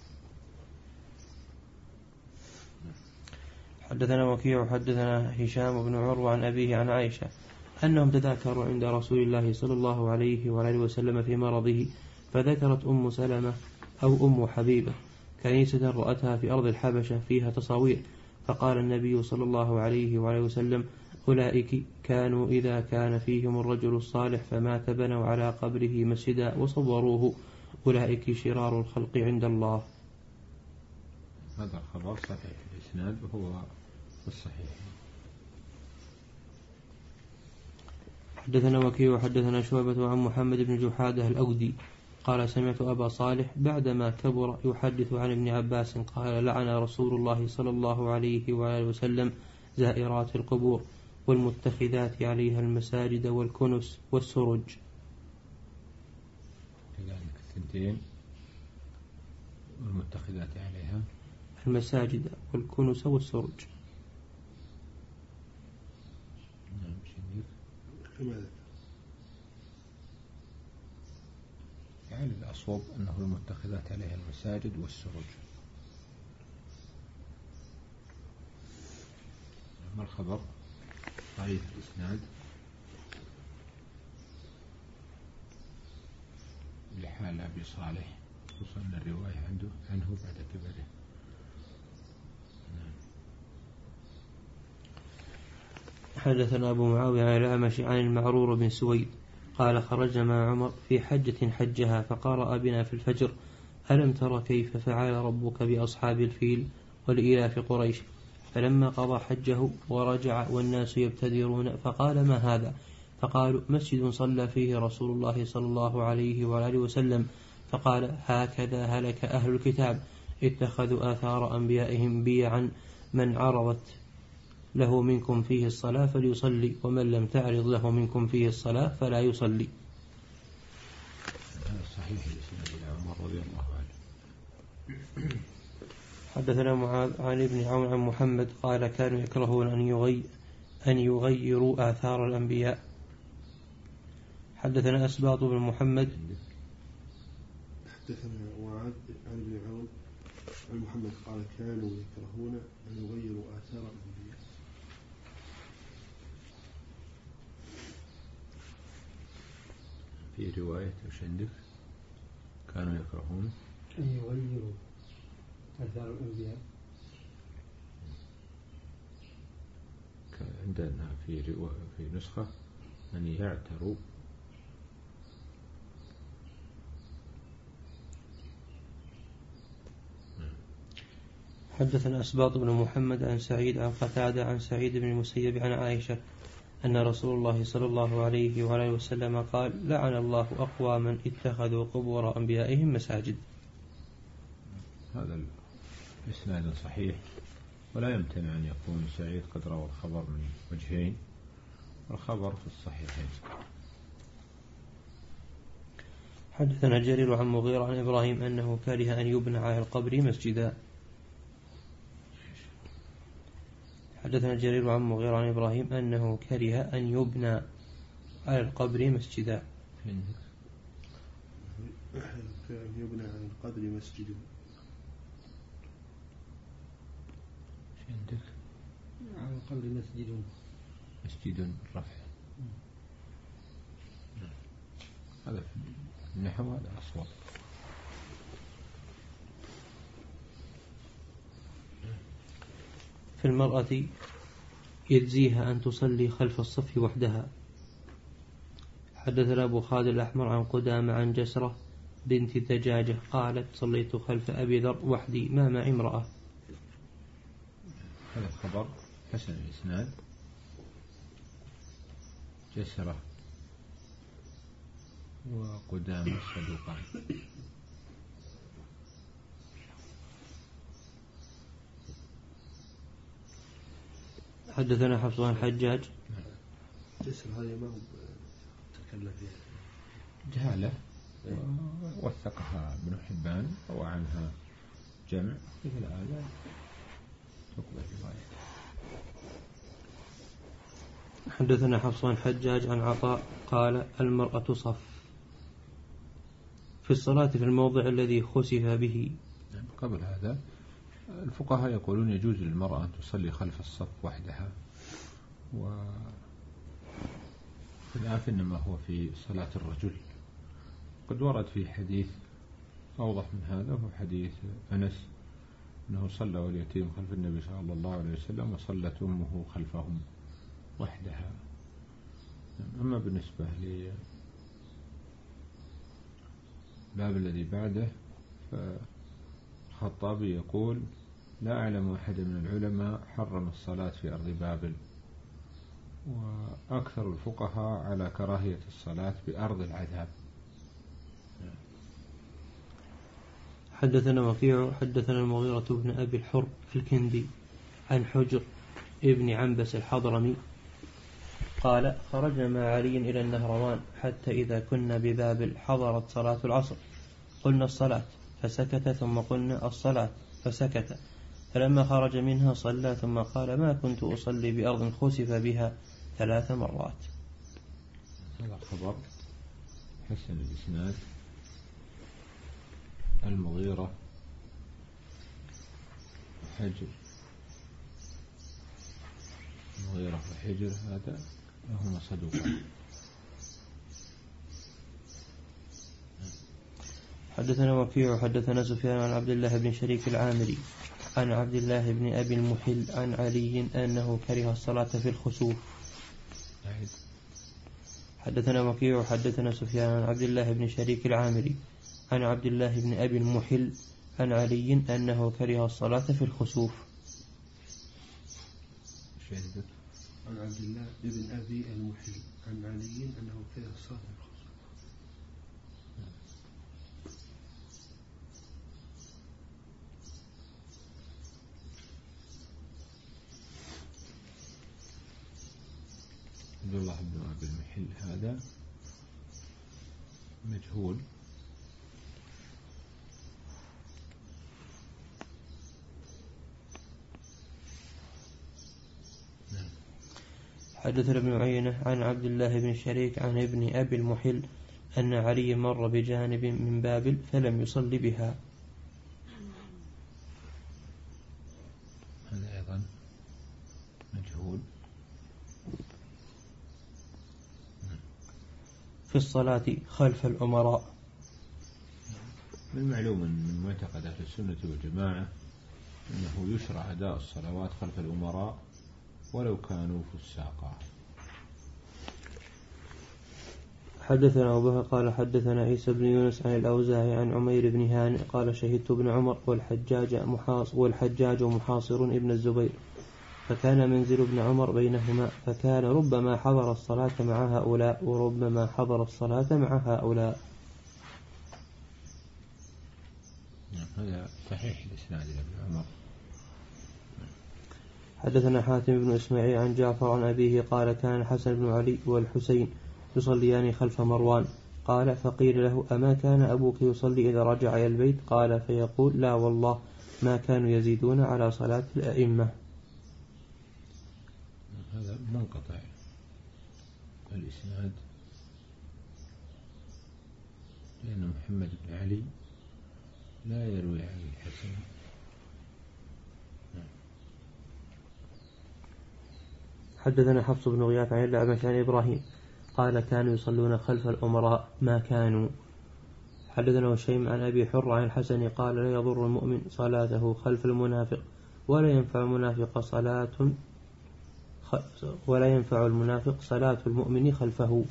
S2: حدثنا وكيع حدثنا هشام بن عروة عن أبيه عن عائشة أنهم تذاكروا عند رسول الله صلى الله عليه وآله وسلم في مرضه فذكرت أم سلمة أو أم حبيبة كنيسة رأتها في أرض الحبشة فيها تصاوير فقال النبي صلى الله عليه وآله وسلم أولئك كانوا إذا كان فيهم الرجل الصالح فمات بنوا على قبره مسجدا وصوروه أولئك شرار الخلق عند الله.
S1: هذا الخبر صحيح الإسناد وهو الصحيح.
S2: حدثنا وكيع وحدثنا شعبة عن محمد بن جحادة الأودي قال سمعت أبا صالح بعدما كبر يحدث عن ابن عباس قال لعن رسول الله صلى الله عليه وآله وسلم زائرات القبور والمتخذات عليها المساجد والكنس والسرج.
S1: كذلك الثنتين والمتخذات عليها
S2: المساجد والكنس والسرج.
S1: يعني الأصوب أنه المتخذات عليها المساجد والسرج. أما الخبر ضعيف الإسناد لحال أبي صالح خصوصا الرواية عنده عنه بعد كبره.
S2: حدثنا أبو معاوية عن الأعمش عن المعرور بن سويد قال خرجنا مع عمر في حجة حجها فقرأ بنا في الفجر ألم تر كيف فعل ربك بأصحاب الفيل ولإلاف قريش فلما قضى حجه ورجع والناس يبتدرون فقال ما هذا فقالوا مسجد صلى فيه رسول الله صلى الله عليه وآله وسلم فقال هكذا هلك أهل الكتاب اتخذوا آثار أنبيائهم بيعا من عرضت له منكم فيه الصلاة فليصلي ومن لم تعرض له منكم فيه الصلاة فلا يصلي.
S1: هذا صحيح الإسناد إلى عمر رضي الله عنه.
S2: حدثنا معاذ عن ابن عون عن محمد قال كانوا يكرهون أن يغير أن يغيروا آثار الأنبياء. حدثنا أسباط بن محمد
S4: حدثنا معاذ عن ابن عون عن محمد قال كانوا يكرهون أن يغيروا آثار الأنبياء.
S1: في رواية وشندك كانوا يكرهون
S3: أن يغيروا آثار الأنبياء.
S1: عندنا في في نسخة أن يعتروا
S2: حدثنا أسباط بن محمد عن سعيد عن قتادة عن سعيد بن المسيب عن عائشة أن رسول الله صلى الله عليه وآله وسلم قال لعن الله أقواما اتخذوا قبور أنبيائهم مساجد.
S1: هذا الإسناد صحيح ولا يمتنع أن يكون سعيد قد روى الخبر من وجهين والخبر في الصحيحين.
S2: حدثنا جرير عن مغيرة عن إبراهيم أنه كره أن يبنى على القبر مسجدا. حدثنا جرير عن مغيرة عن إبراهيم أنه كره أن يبنى على القبر مسجدا.
S4: كان يبنى على القبر مسجد.
S1: عندك
S3: على القبر مسجد
S1: مسجد رفع. هذا النحو هذا أصوات.
S2: في المرأة يجزيها أن تصلي خلف الصف وحدها. حدثنا أبو خالد الأحمر عن قدامة عن جسرة بنت دجاجة قالت صليت خلف أبي ذر وحدي ما معي امرأة.
S1: هذا الخبر حسن الإسناد جسرة وقدامى الصدوقان.
S2: حدثنا حفص عن حجاج.
S4: جسر هذه ما تكلم فيها
S1: جهالة ووثقها ابن حبان وعنها جمع مثل هذا تقبل رواية.
S2: حدثنا حفص عن حجاج عن عطاء قال المرأة صف في الصلاة في الموضع الذي خسف به.
S1: قبل هذا الفقهاء يقولون يجوز للمرأة أن تصلي خلف الصف وحدها، وخلاف إنما هو في صلاة الرجل. قد ورد في حديث أوضح من هذا، هو حديث أنس أنه صلى واليتيم خلف النبي صلى الله عليه وسلم وصلت أمه خلفهم وحدها. أما بالنسبة للباب الذي بعده فالخطابي يقول لا أعلم أحد من العلماء حرم الصلاة في أرض بابل، وأكثر الفقهاء على كراهية الصلاة بأرض العذاب.
S2: حدثنا وكيع حدثنا المغيرة بن أبي الحر الكندي عن حجر ابن عنبس الحضرمي قال خرجنا مع علي إلى النهروان حتى إذا كنا ببابل حضرت صلاة العصر قلنا الصلاة فسكت، ثم قلنا الصلاة فسكت، فلما خرج منها صلى ثم قال ما كنت أصلي بأرض خسف بها ثلاث مرات.
S1: هذا خبر حسن الإسناد. المغيرة وحجر المغيرة وحجر هذا هما صدوقان.
S2: حدثنا وكيع حدثنا سفيان عن عبد الله بن شريك العامري عن عبد الله بن أبي المحل عن علي أنه كره الصلاة في الخسوف. حدثنا وكيع حدثنا سفيان عن عبد الله بن شريك العامري عن عبد الله بن أبي المحل عن علي أنه كره الصلاة في الخسوف.
S4: عن عبد الله بن أبي المحل عن علي أنه كره الصلاة في الخسوف.
S1: عبد الله بن أبي المحل هذا مجهول.
S2: حدثنا ابن عيينة عن عبد الله بن شريك عن ابن أبي المحل أن علي مر بجانب من بابل فلم يصل بها.
S1: هذا أيضا مجهول.
S2: في الصلاة خلف الأمراء.
S1: من معلوم من معتقد أهل السنة والجماعة أنه يشرع أداء الصلوات خلف الأمراء ولو كانوا فساقا. حدثنا
S2: أبوه قال حدثنا عيسى بن يونس عن الأوزاعي عن عمير بن هانئ قال شهدت ابن عمر والحجاج محاصر والحجاج محاصر ابن الزبير فكان منزل ابن عمر بينهما، فكان ربما حضر الصلاة مع هؤلاء وربما حضر الصلاة مع هؤلاء.
S1: هذا صحيح الإسناد لابن عمر.
S2: حدثنا حاتم بن إسماعيل عن جعفر عن أبيه قال كان الحسن بن علي والحسين يصليان خلف مروان قال فقيل له أما كان أبوك يصلي إذا رجع إلى البيت؟ قال فيقول لا والله ما كانوا يزيدون على صلاة الأئمة.
S1: هذا منقطع الإسناد لأن محمد بن علي لا يروي عن الحسن.
S2: حدثنا حفص بن غياث عن الأعمش عن إبراهيم قال كانوا يصلون خلف الأمراء ما كانوا. حدثنا هشيم عن أبي حر عن الحسن قال لا يضر المؤمن صلاته خلف المنافق ولا ينفع المنافق صلاة ولا ينفع المنافق صلاة المؤمن خلفه.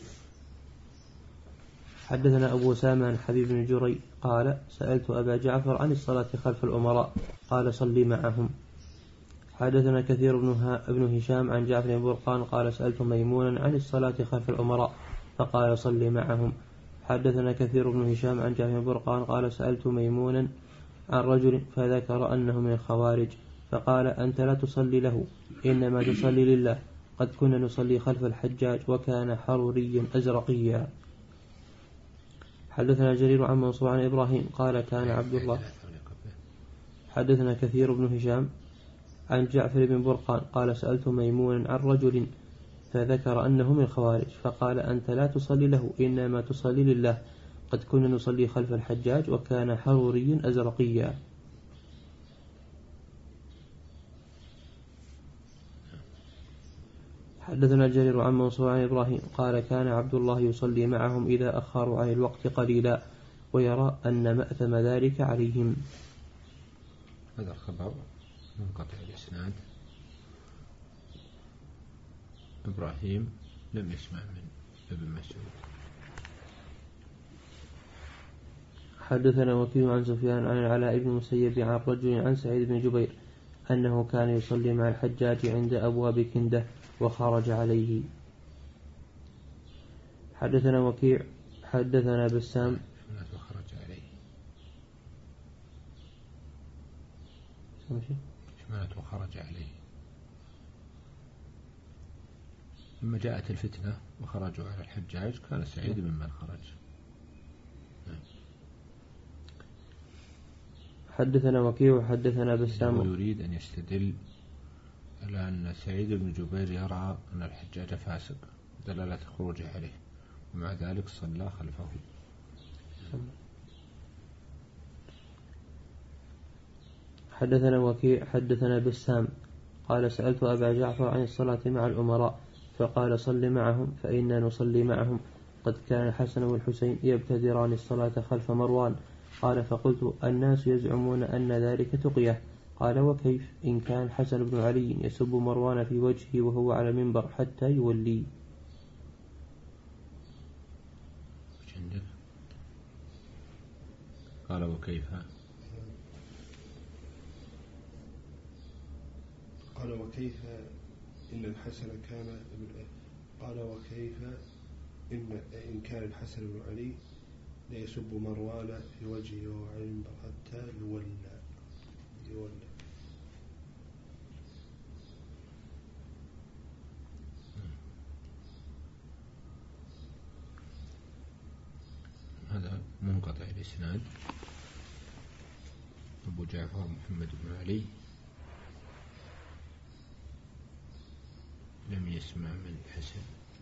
S2: حدثنا أبو سامة عن حبيب بن جري قال سألت أبا جعفر عن الصلاة خلف الأمراء قال صلي معهم. حدثنا كثير بن هشام عن جعفر بن برقان قال سألت ميمونا عن الصلاة خلف الأمراء فقال صل معهم. حدثنا كثير بن هشام عن جعفر بن برقان قال سألت ميمونا عن رجل فذكر أنه من الخوارج فقال أنت لا تصلي له إنما تصلي لله قد كنا نصلي خلف الحجاج وكان حروريا أزرقيا. حدثنا جرير عن منصور عن إبراهيم قال كان عبد الله. حدثنا كثير بن هشام عن جعفر بن برقان قال سألت ميمونا عن رجل فذكر أنه من الخوارج فقال أنت لا تصلي له إنما تصلي لله قد كنا نصلي خلف الحجاج وكان حروريا أزرقيا. حدثنا جرير عن منصور عن إبراهيم قال كان عبد الله يصلي معهم إذا أخروا عن الوقت قليلا ويرى أن مأثم ذلك عليهم.
S1: هذا الخبر منقطع الإسناد. إبراهيم لم يسمع من ابن مسعود.
S2: حدثنا وكيع عن سفيان عن العلاء بن المسيب عن رجل عن سعيد بن جبير أنه كان يصلي مع الحجاج عند أبواب كندة وخرج عليه. حدثنا وكيع حدثنا بسام
S1: وخرج عليه شمالت وخرج عليه لما جاءت الفتنة وخرجوا على الحجاج كان سعيد ممن خرج.
S2: حدثنا وكيع حدثنا بسام
S1: يريد أن يستدل على أن سعيد بن جبير يرى أن الحجاج فاسق دلالة خروجه عليه ومع ذلك صلى خلفه.
S2: حدثنا وكيع حدثنا بسام قال سألت أبا جعفر عن الصلاة مع الأمراء فقال صل معهم فإنا نصلي معهم قد كان الحسن والحسين يبتدران الصلاة خلف مروان. قال فقلت الناس يزعمون أن ذلك تقية. قال وكيف إن كان الحسن بن علي يسب مروان في وجهه وهو على المنبر حتى يولي.
S1: قال وكيف
S4: قال وكيف إن الحسن كان قال وكيف إن إن كان الحسن بن علي ليسب مروان في وجهه وهو على المنبر حتى يولى يولى.
S1: هذا منقطع الإسناد. أبو جعفر محمد بن علي لم يسمع من الحسن.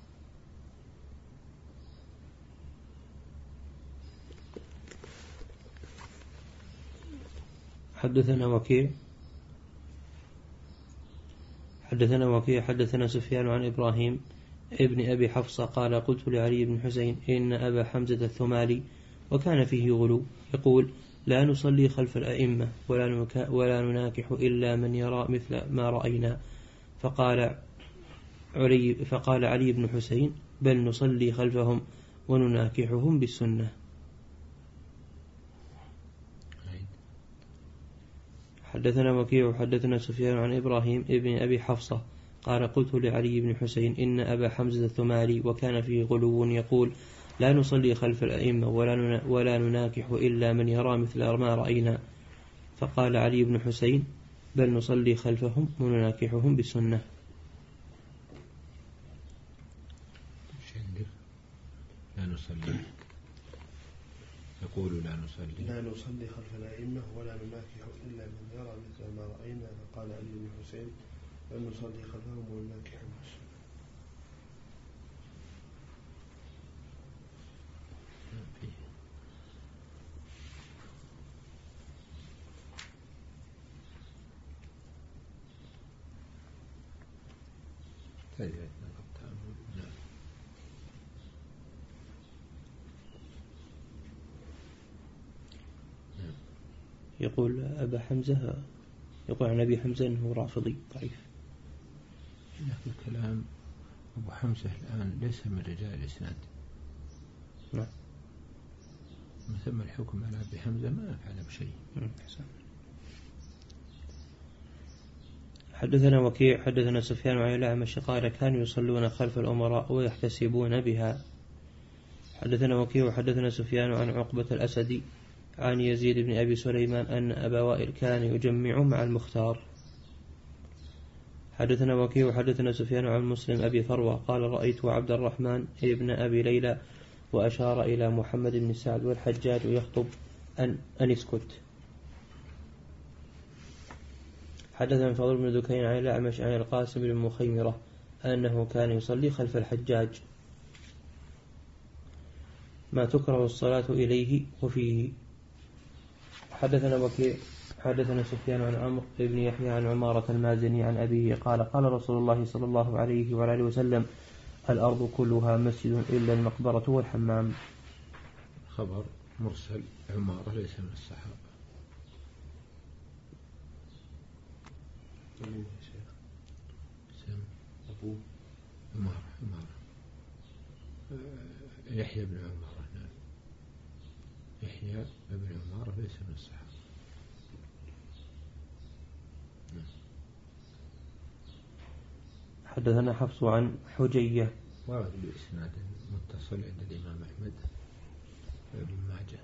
S2: حدثنا وكيع حدثنا وكيع حدثنا سفيان عن إبراهيم ابن أبي حفصة قال قلت لعلي بن حسين إن أبا حمزة الثمالي وكان فيه غلو يقول لا نصلي خلف الأئمة ولا, ولا نناكح إلا من يرى مثل ما رأينا. فقال علي, فقال علي بن حسين بل نصلي خلفهم ونناكحهم بالسنة. حدثنا وكيع حدثنا سفيان عن إبراهيم ابن أبي حفصة قال قلت لعلي بن حسين إن أبا حمزة الثمالي وكان فيه غلو يقول لا نصلي خلف الأئمة ولا, ولا نناكح إلا من يرى مثل ما رأينا. فقال علي بن حسين بل نصلي خلفهم ونناكحهم بالسنة.
S1: لا نصلي يقول لا نصلي
S4: لا نصلي خلف الأئمة ولا نناكح إلا من يرى مثل ما رأينا. فقال علي بن حسين بل نصلي خلفهم ونناكحهم بالسنة.
S2: يقول أبا حمزة يقول عن أبي حمزة أنه رافضي ضعيف.
S1: لكن الكلام أبو حمزة الآن ليس من رجال الإسناد.
S2: نعم.
S1: من ثم الحكم على أبي حمزة ما نفعل بشيء.
S2: حدثنا وكيع حدثنا سفيان عن الأعمش قال كانوا يصلون خلف الأمراء ويحتسبون بها. حدثنا وكيع وحدثنا سفيان عن عقبة الأسدي عن يزيد بن أبي سليمان أن أبا وائل كان يجمع مع المختار. حدثنا وكيع وحدثنا سفيان عن مسلم أبي فروة قال رأيت عبد الرحمن ابن أبي ليلى وأشار إلى محمد بن سعد والحجاج يخطب أن, أن اسكت. حدثنا فضل بن دكين عن الأعمش عن القاسم بن مخيمرة أنه كان يصلي خلف الحجاج ما تكره الصلاة إليه وفيه. حدثنا وكيع حدثنا سفيان عن عمرو بن يحيى عن عمارة المازني عن أبيه قال قال رسول الله صلى الله عليه وعلى وسلم الأرض كلها مسجد إلا المقبرة والحمام.
S1: خبر مرسل عمارة ليس من الصحابة. أبو عمارة عمارة يحيى بن عمارة. نعم يحيى بن عمارة ليس من الصحابة.
S2: حدثنا حفص عن حجية
S1: ورد بإسناد متصل عند الإمام أحمد بن ماجه.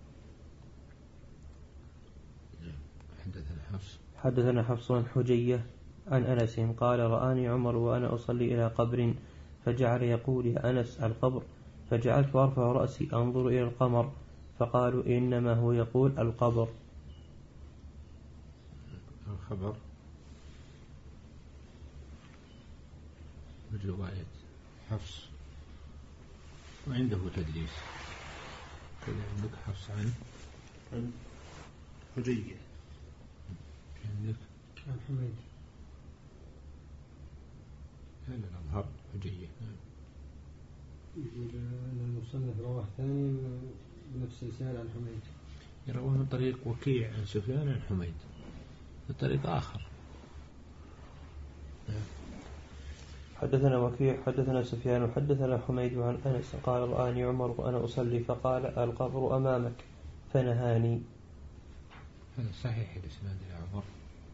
S1: حدثنا حفص
S2: حدثنا حفص عن حجية عن أنس قال رآني عمر وأنا أصلي إلى قبر فجعل يقول يا أنس القبر، فجعلت أرفع رأسي أنظر إلى القمر فقالوا إنما هو يقول القبر.
S1: الخبر برواية حفص وعنده تدليس كذا. عندك حفص عن
S3: عن حجية
S1: عندك
S3: عن حميد
S1: لا لا الأظهر حجية.
S3: المصنف رواه ثاني بنفس الإسناد عن حميد
S1: يروى من طريق وكيع عن سفيان عن حميد بطريق آخر.
S2: حدثنا وكيع حدثنا سفيان وحدثنا حميد عن أنس قال رآني عمر وأنا أصلي فقال القبر أمامك فنهاني.
S1: هذا صحيح الإسناد يا عمر.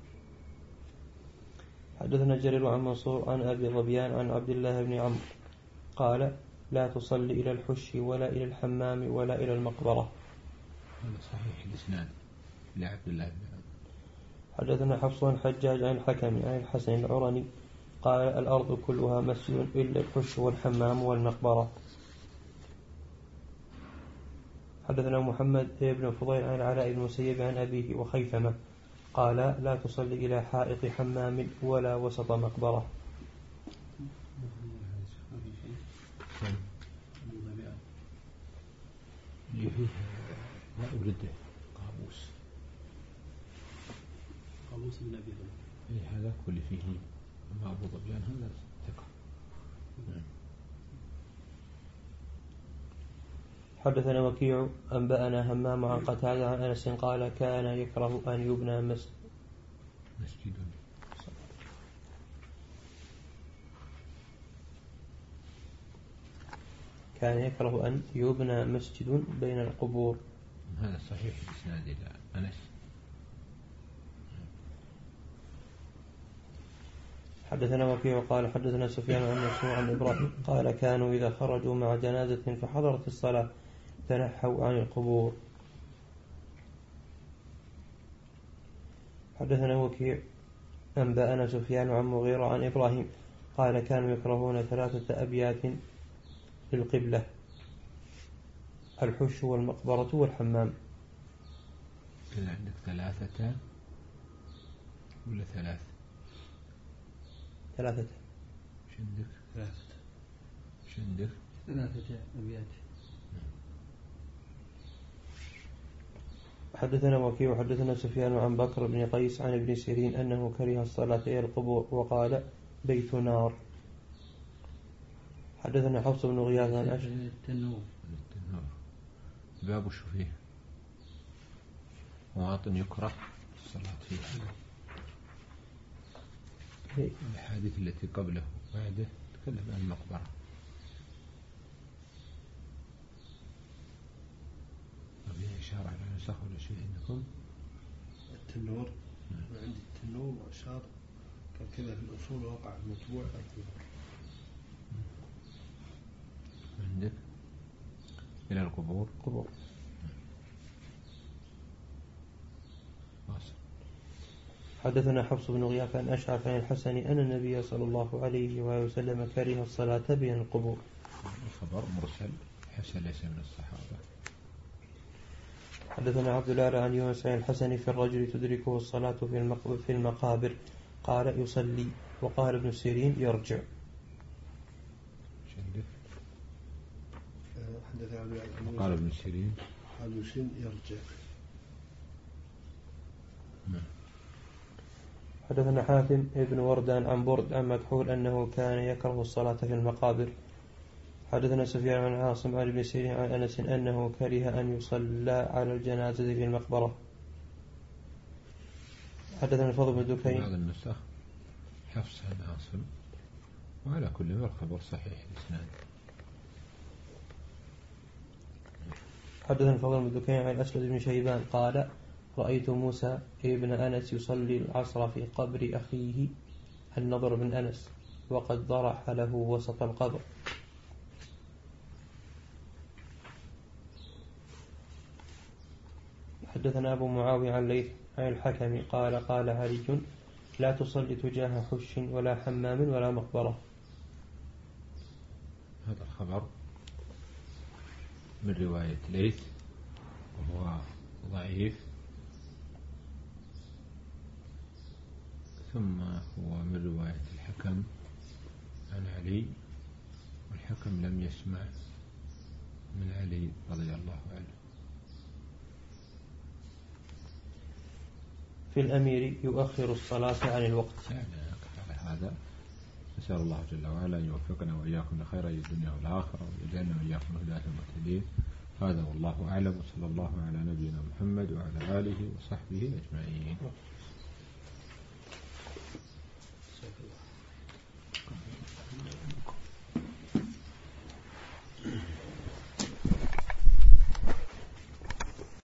S2: حدثنا جرير عن منصور عن أبي ظبيان عن عبد الله بن عمرو قال لا تصلي إلى الحش ولا إلى الحمام ولا إلى المقبرة.
S1: هذا صحيح الإسناد لعبد الله بن عمرو.
S2: حدثنا حفص عن حجاج عن الحكم عن الحسن العرني قال الأرض كلها مسجد إلا الحش والحمام والمقبرة. حدثنا محمد بن فضيل عن العلاء بن المسيب عن أبيه وخيثمة قال لا تصلي إلى حائط حمام ولا وسط مقبرة.
S1: لا أريده قاموس
S3: قاموس من أبي
S1: إيه هذا كل فيه ما أبو ظبيان هذا ثقة.
S2: حدثنا وكيع أنبأنا همام عن قتادة عن أنس قال كان يكره أن يبنى مسجد
S1: مسجد
S2: كان يكره أن يبنى مسجد بين القبور.
S1: هذا صحيح الإسناد إلى أنس.
S2: حدثنا وكيع قال حدثنا سفيان عن منصور عن إبراهيم قال كانوا إذا خرجوا مع جنازة فحضرت الصلاة تنحوا عن القبور. حدثنا وكيع أنبأنا سفيان عن مغيرة عن إبراهيم قال كانوا يكرهون ثلاثة أبيات للقبلة الحش والمقبرة والحمام.
S1: كذا عندك ثلاثة ولا ثلاث؟
S2: ثلاثة.
S1: شندك
S3: ثلاثة
S1: شندك
S3: ثلاثة أبيات.
S2: حدثنا وكيع وحدثنا سفيان عن بكر بن قيس عن ابن سيرين أنه كره الصلاة إلى القبور وقال بيت نار. حدثنا حفص بن غياث عن أشهر
S3: التنور
S1: باب شو فيه مواطن يكره الصلاة فيها. الحادث التي قبله بعده تكلم عن المقبرة. فيه إشارة على نسخ ولا شيء عندكم؟
S4: التنور عندي التنور وأشار كذا في الأصول وقع المتبوع
S1: عندك إلى القبور
S2: قبور. حدثنا حفص بن غياث عن أشعث عن الحسن أن النبي صلى الله عليه وآله وسلم كره الصلاة بين القبور.
S1: خبر مرسل حسن ليس من الصحابة.
S2: حدثنا عبد الله عن يونس عن الحسن في الرجل تدركه الصلاة في المقابر قال يصلي، وقال ابن سيرين يرجع.
S1: قال ابن سيرين
S4: قال يسن يرجع.
S2: حدثنا حاتم ابن وردان عن برد عن مكحول أنه كان يكره الصلاة في المقابر. حدثنا سفيان عن عاصم عن ابن سيرين عن أنس أنه كره أن يصلى على الجنازة في المقبرة. حدثنا الفضل بن دكين.
S1: هذا النسخ حفص عن عاصم، وعلى كل ما الخبر صحيح الإسناد.
S2: حدثنا الفضل بن دكين عن أسود بن شيبان قال رأيت موسى ابن أنس يصلي العصر في قبر أخيه النضر بن أنس وقد ضرح له وسط القبر. حدثنا أبو معاوية عن ليث عن الحكم قال قال علي لا تصلي تجاه حش ولا حمام ولا مقبرة.
S1: هذا الخبر من رواية ليث وهو ضعيف، ثم هو من رواية الحكم عن علي، والحكم لم يسمع من علي رضي الله عنه.
S2: في الأمير يؤخر الصلاة عن الوقت.
S1: يعني على هذا نسأل الله جل وعلا أن يوفقنا وإياكم لخير الدنيا والآخرة ويجعلنا وإياكم هداة المهتدين. هذا والله أعلم، وصلى الله على نبينا محمد وعلى آله وصحبه أجمعين.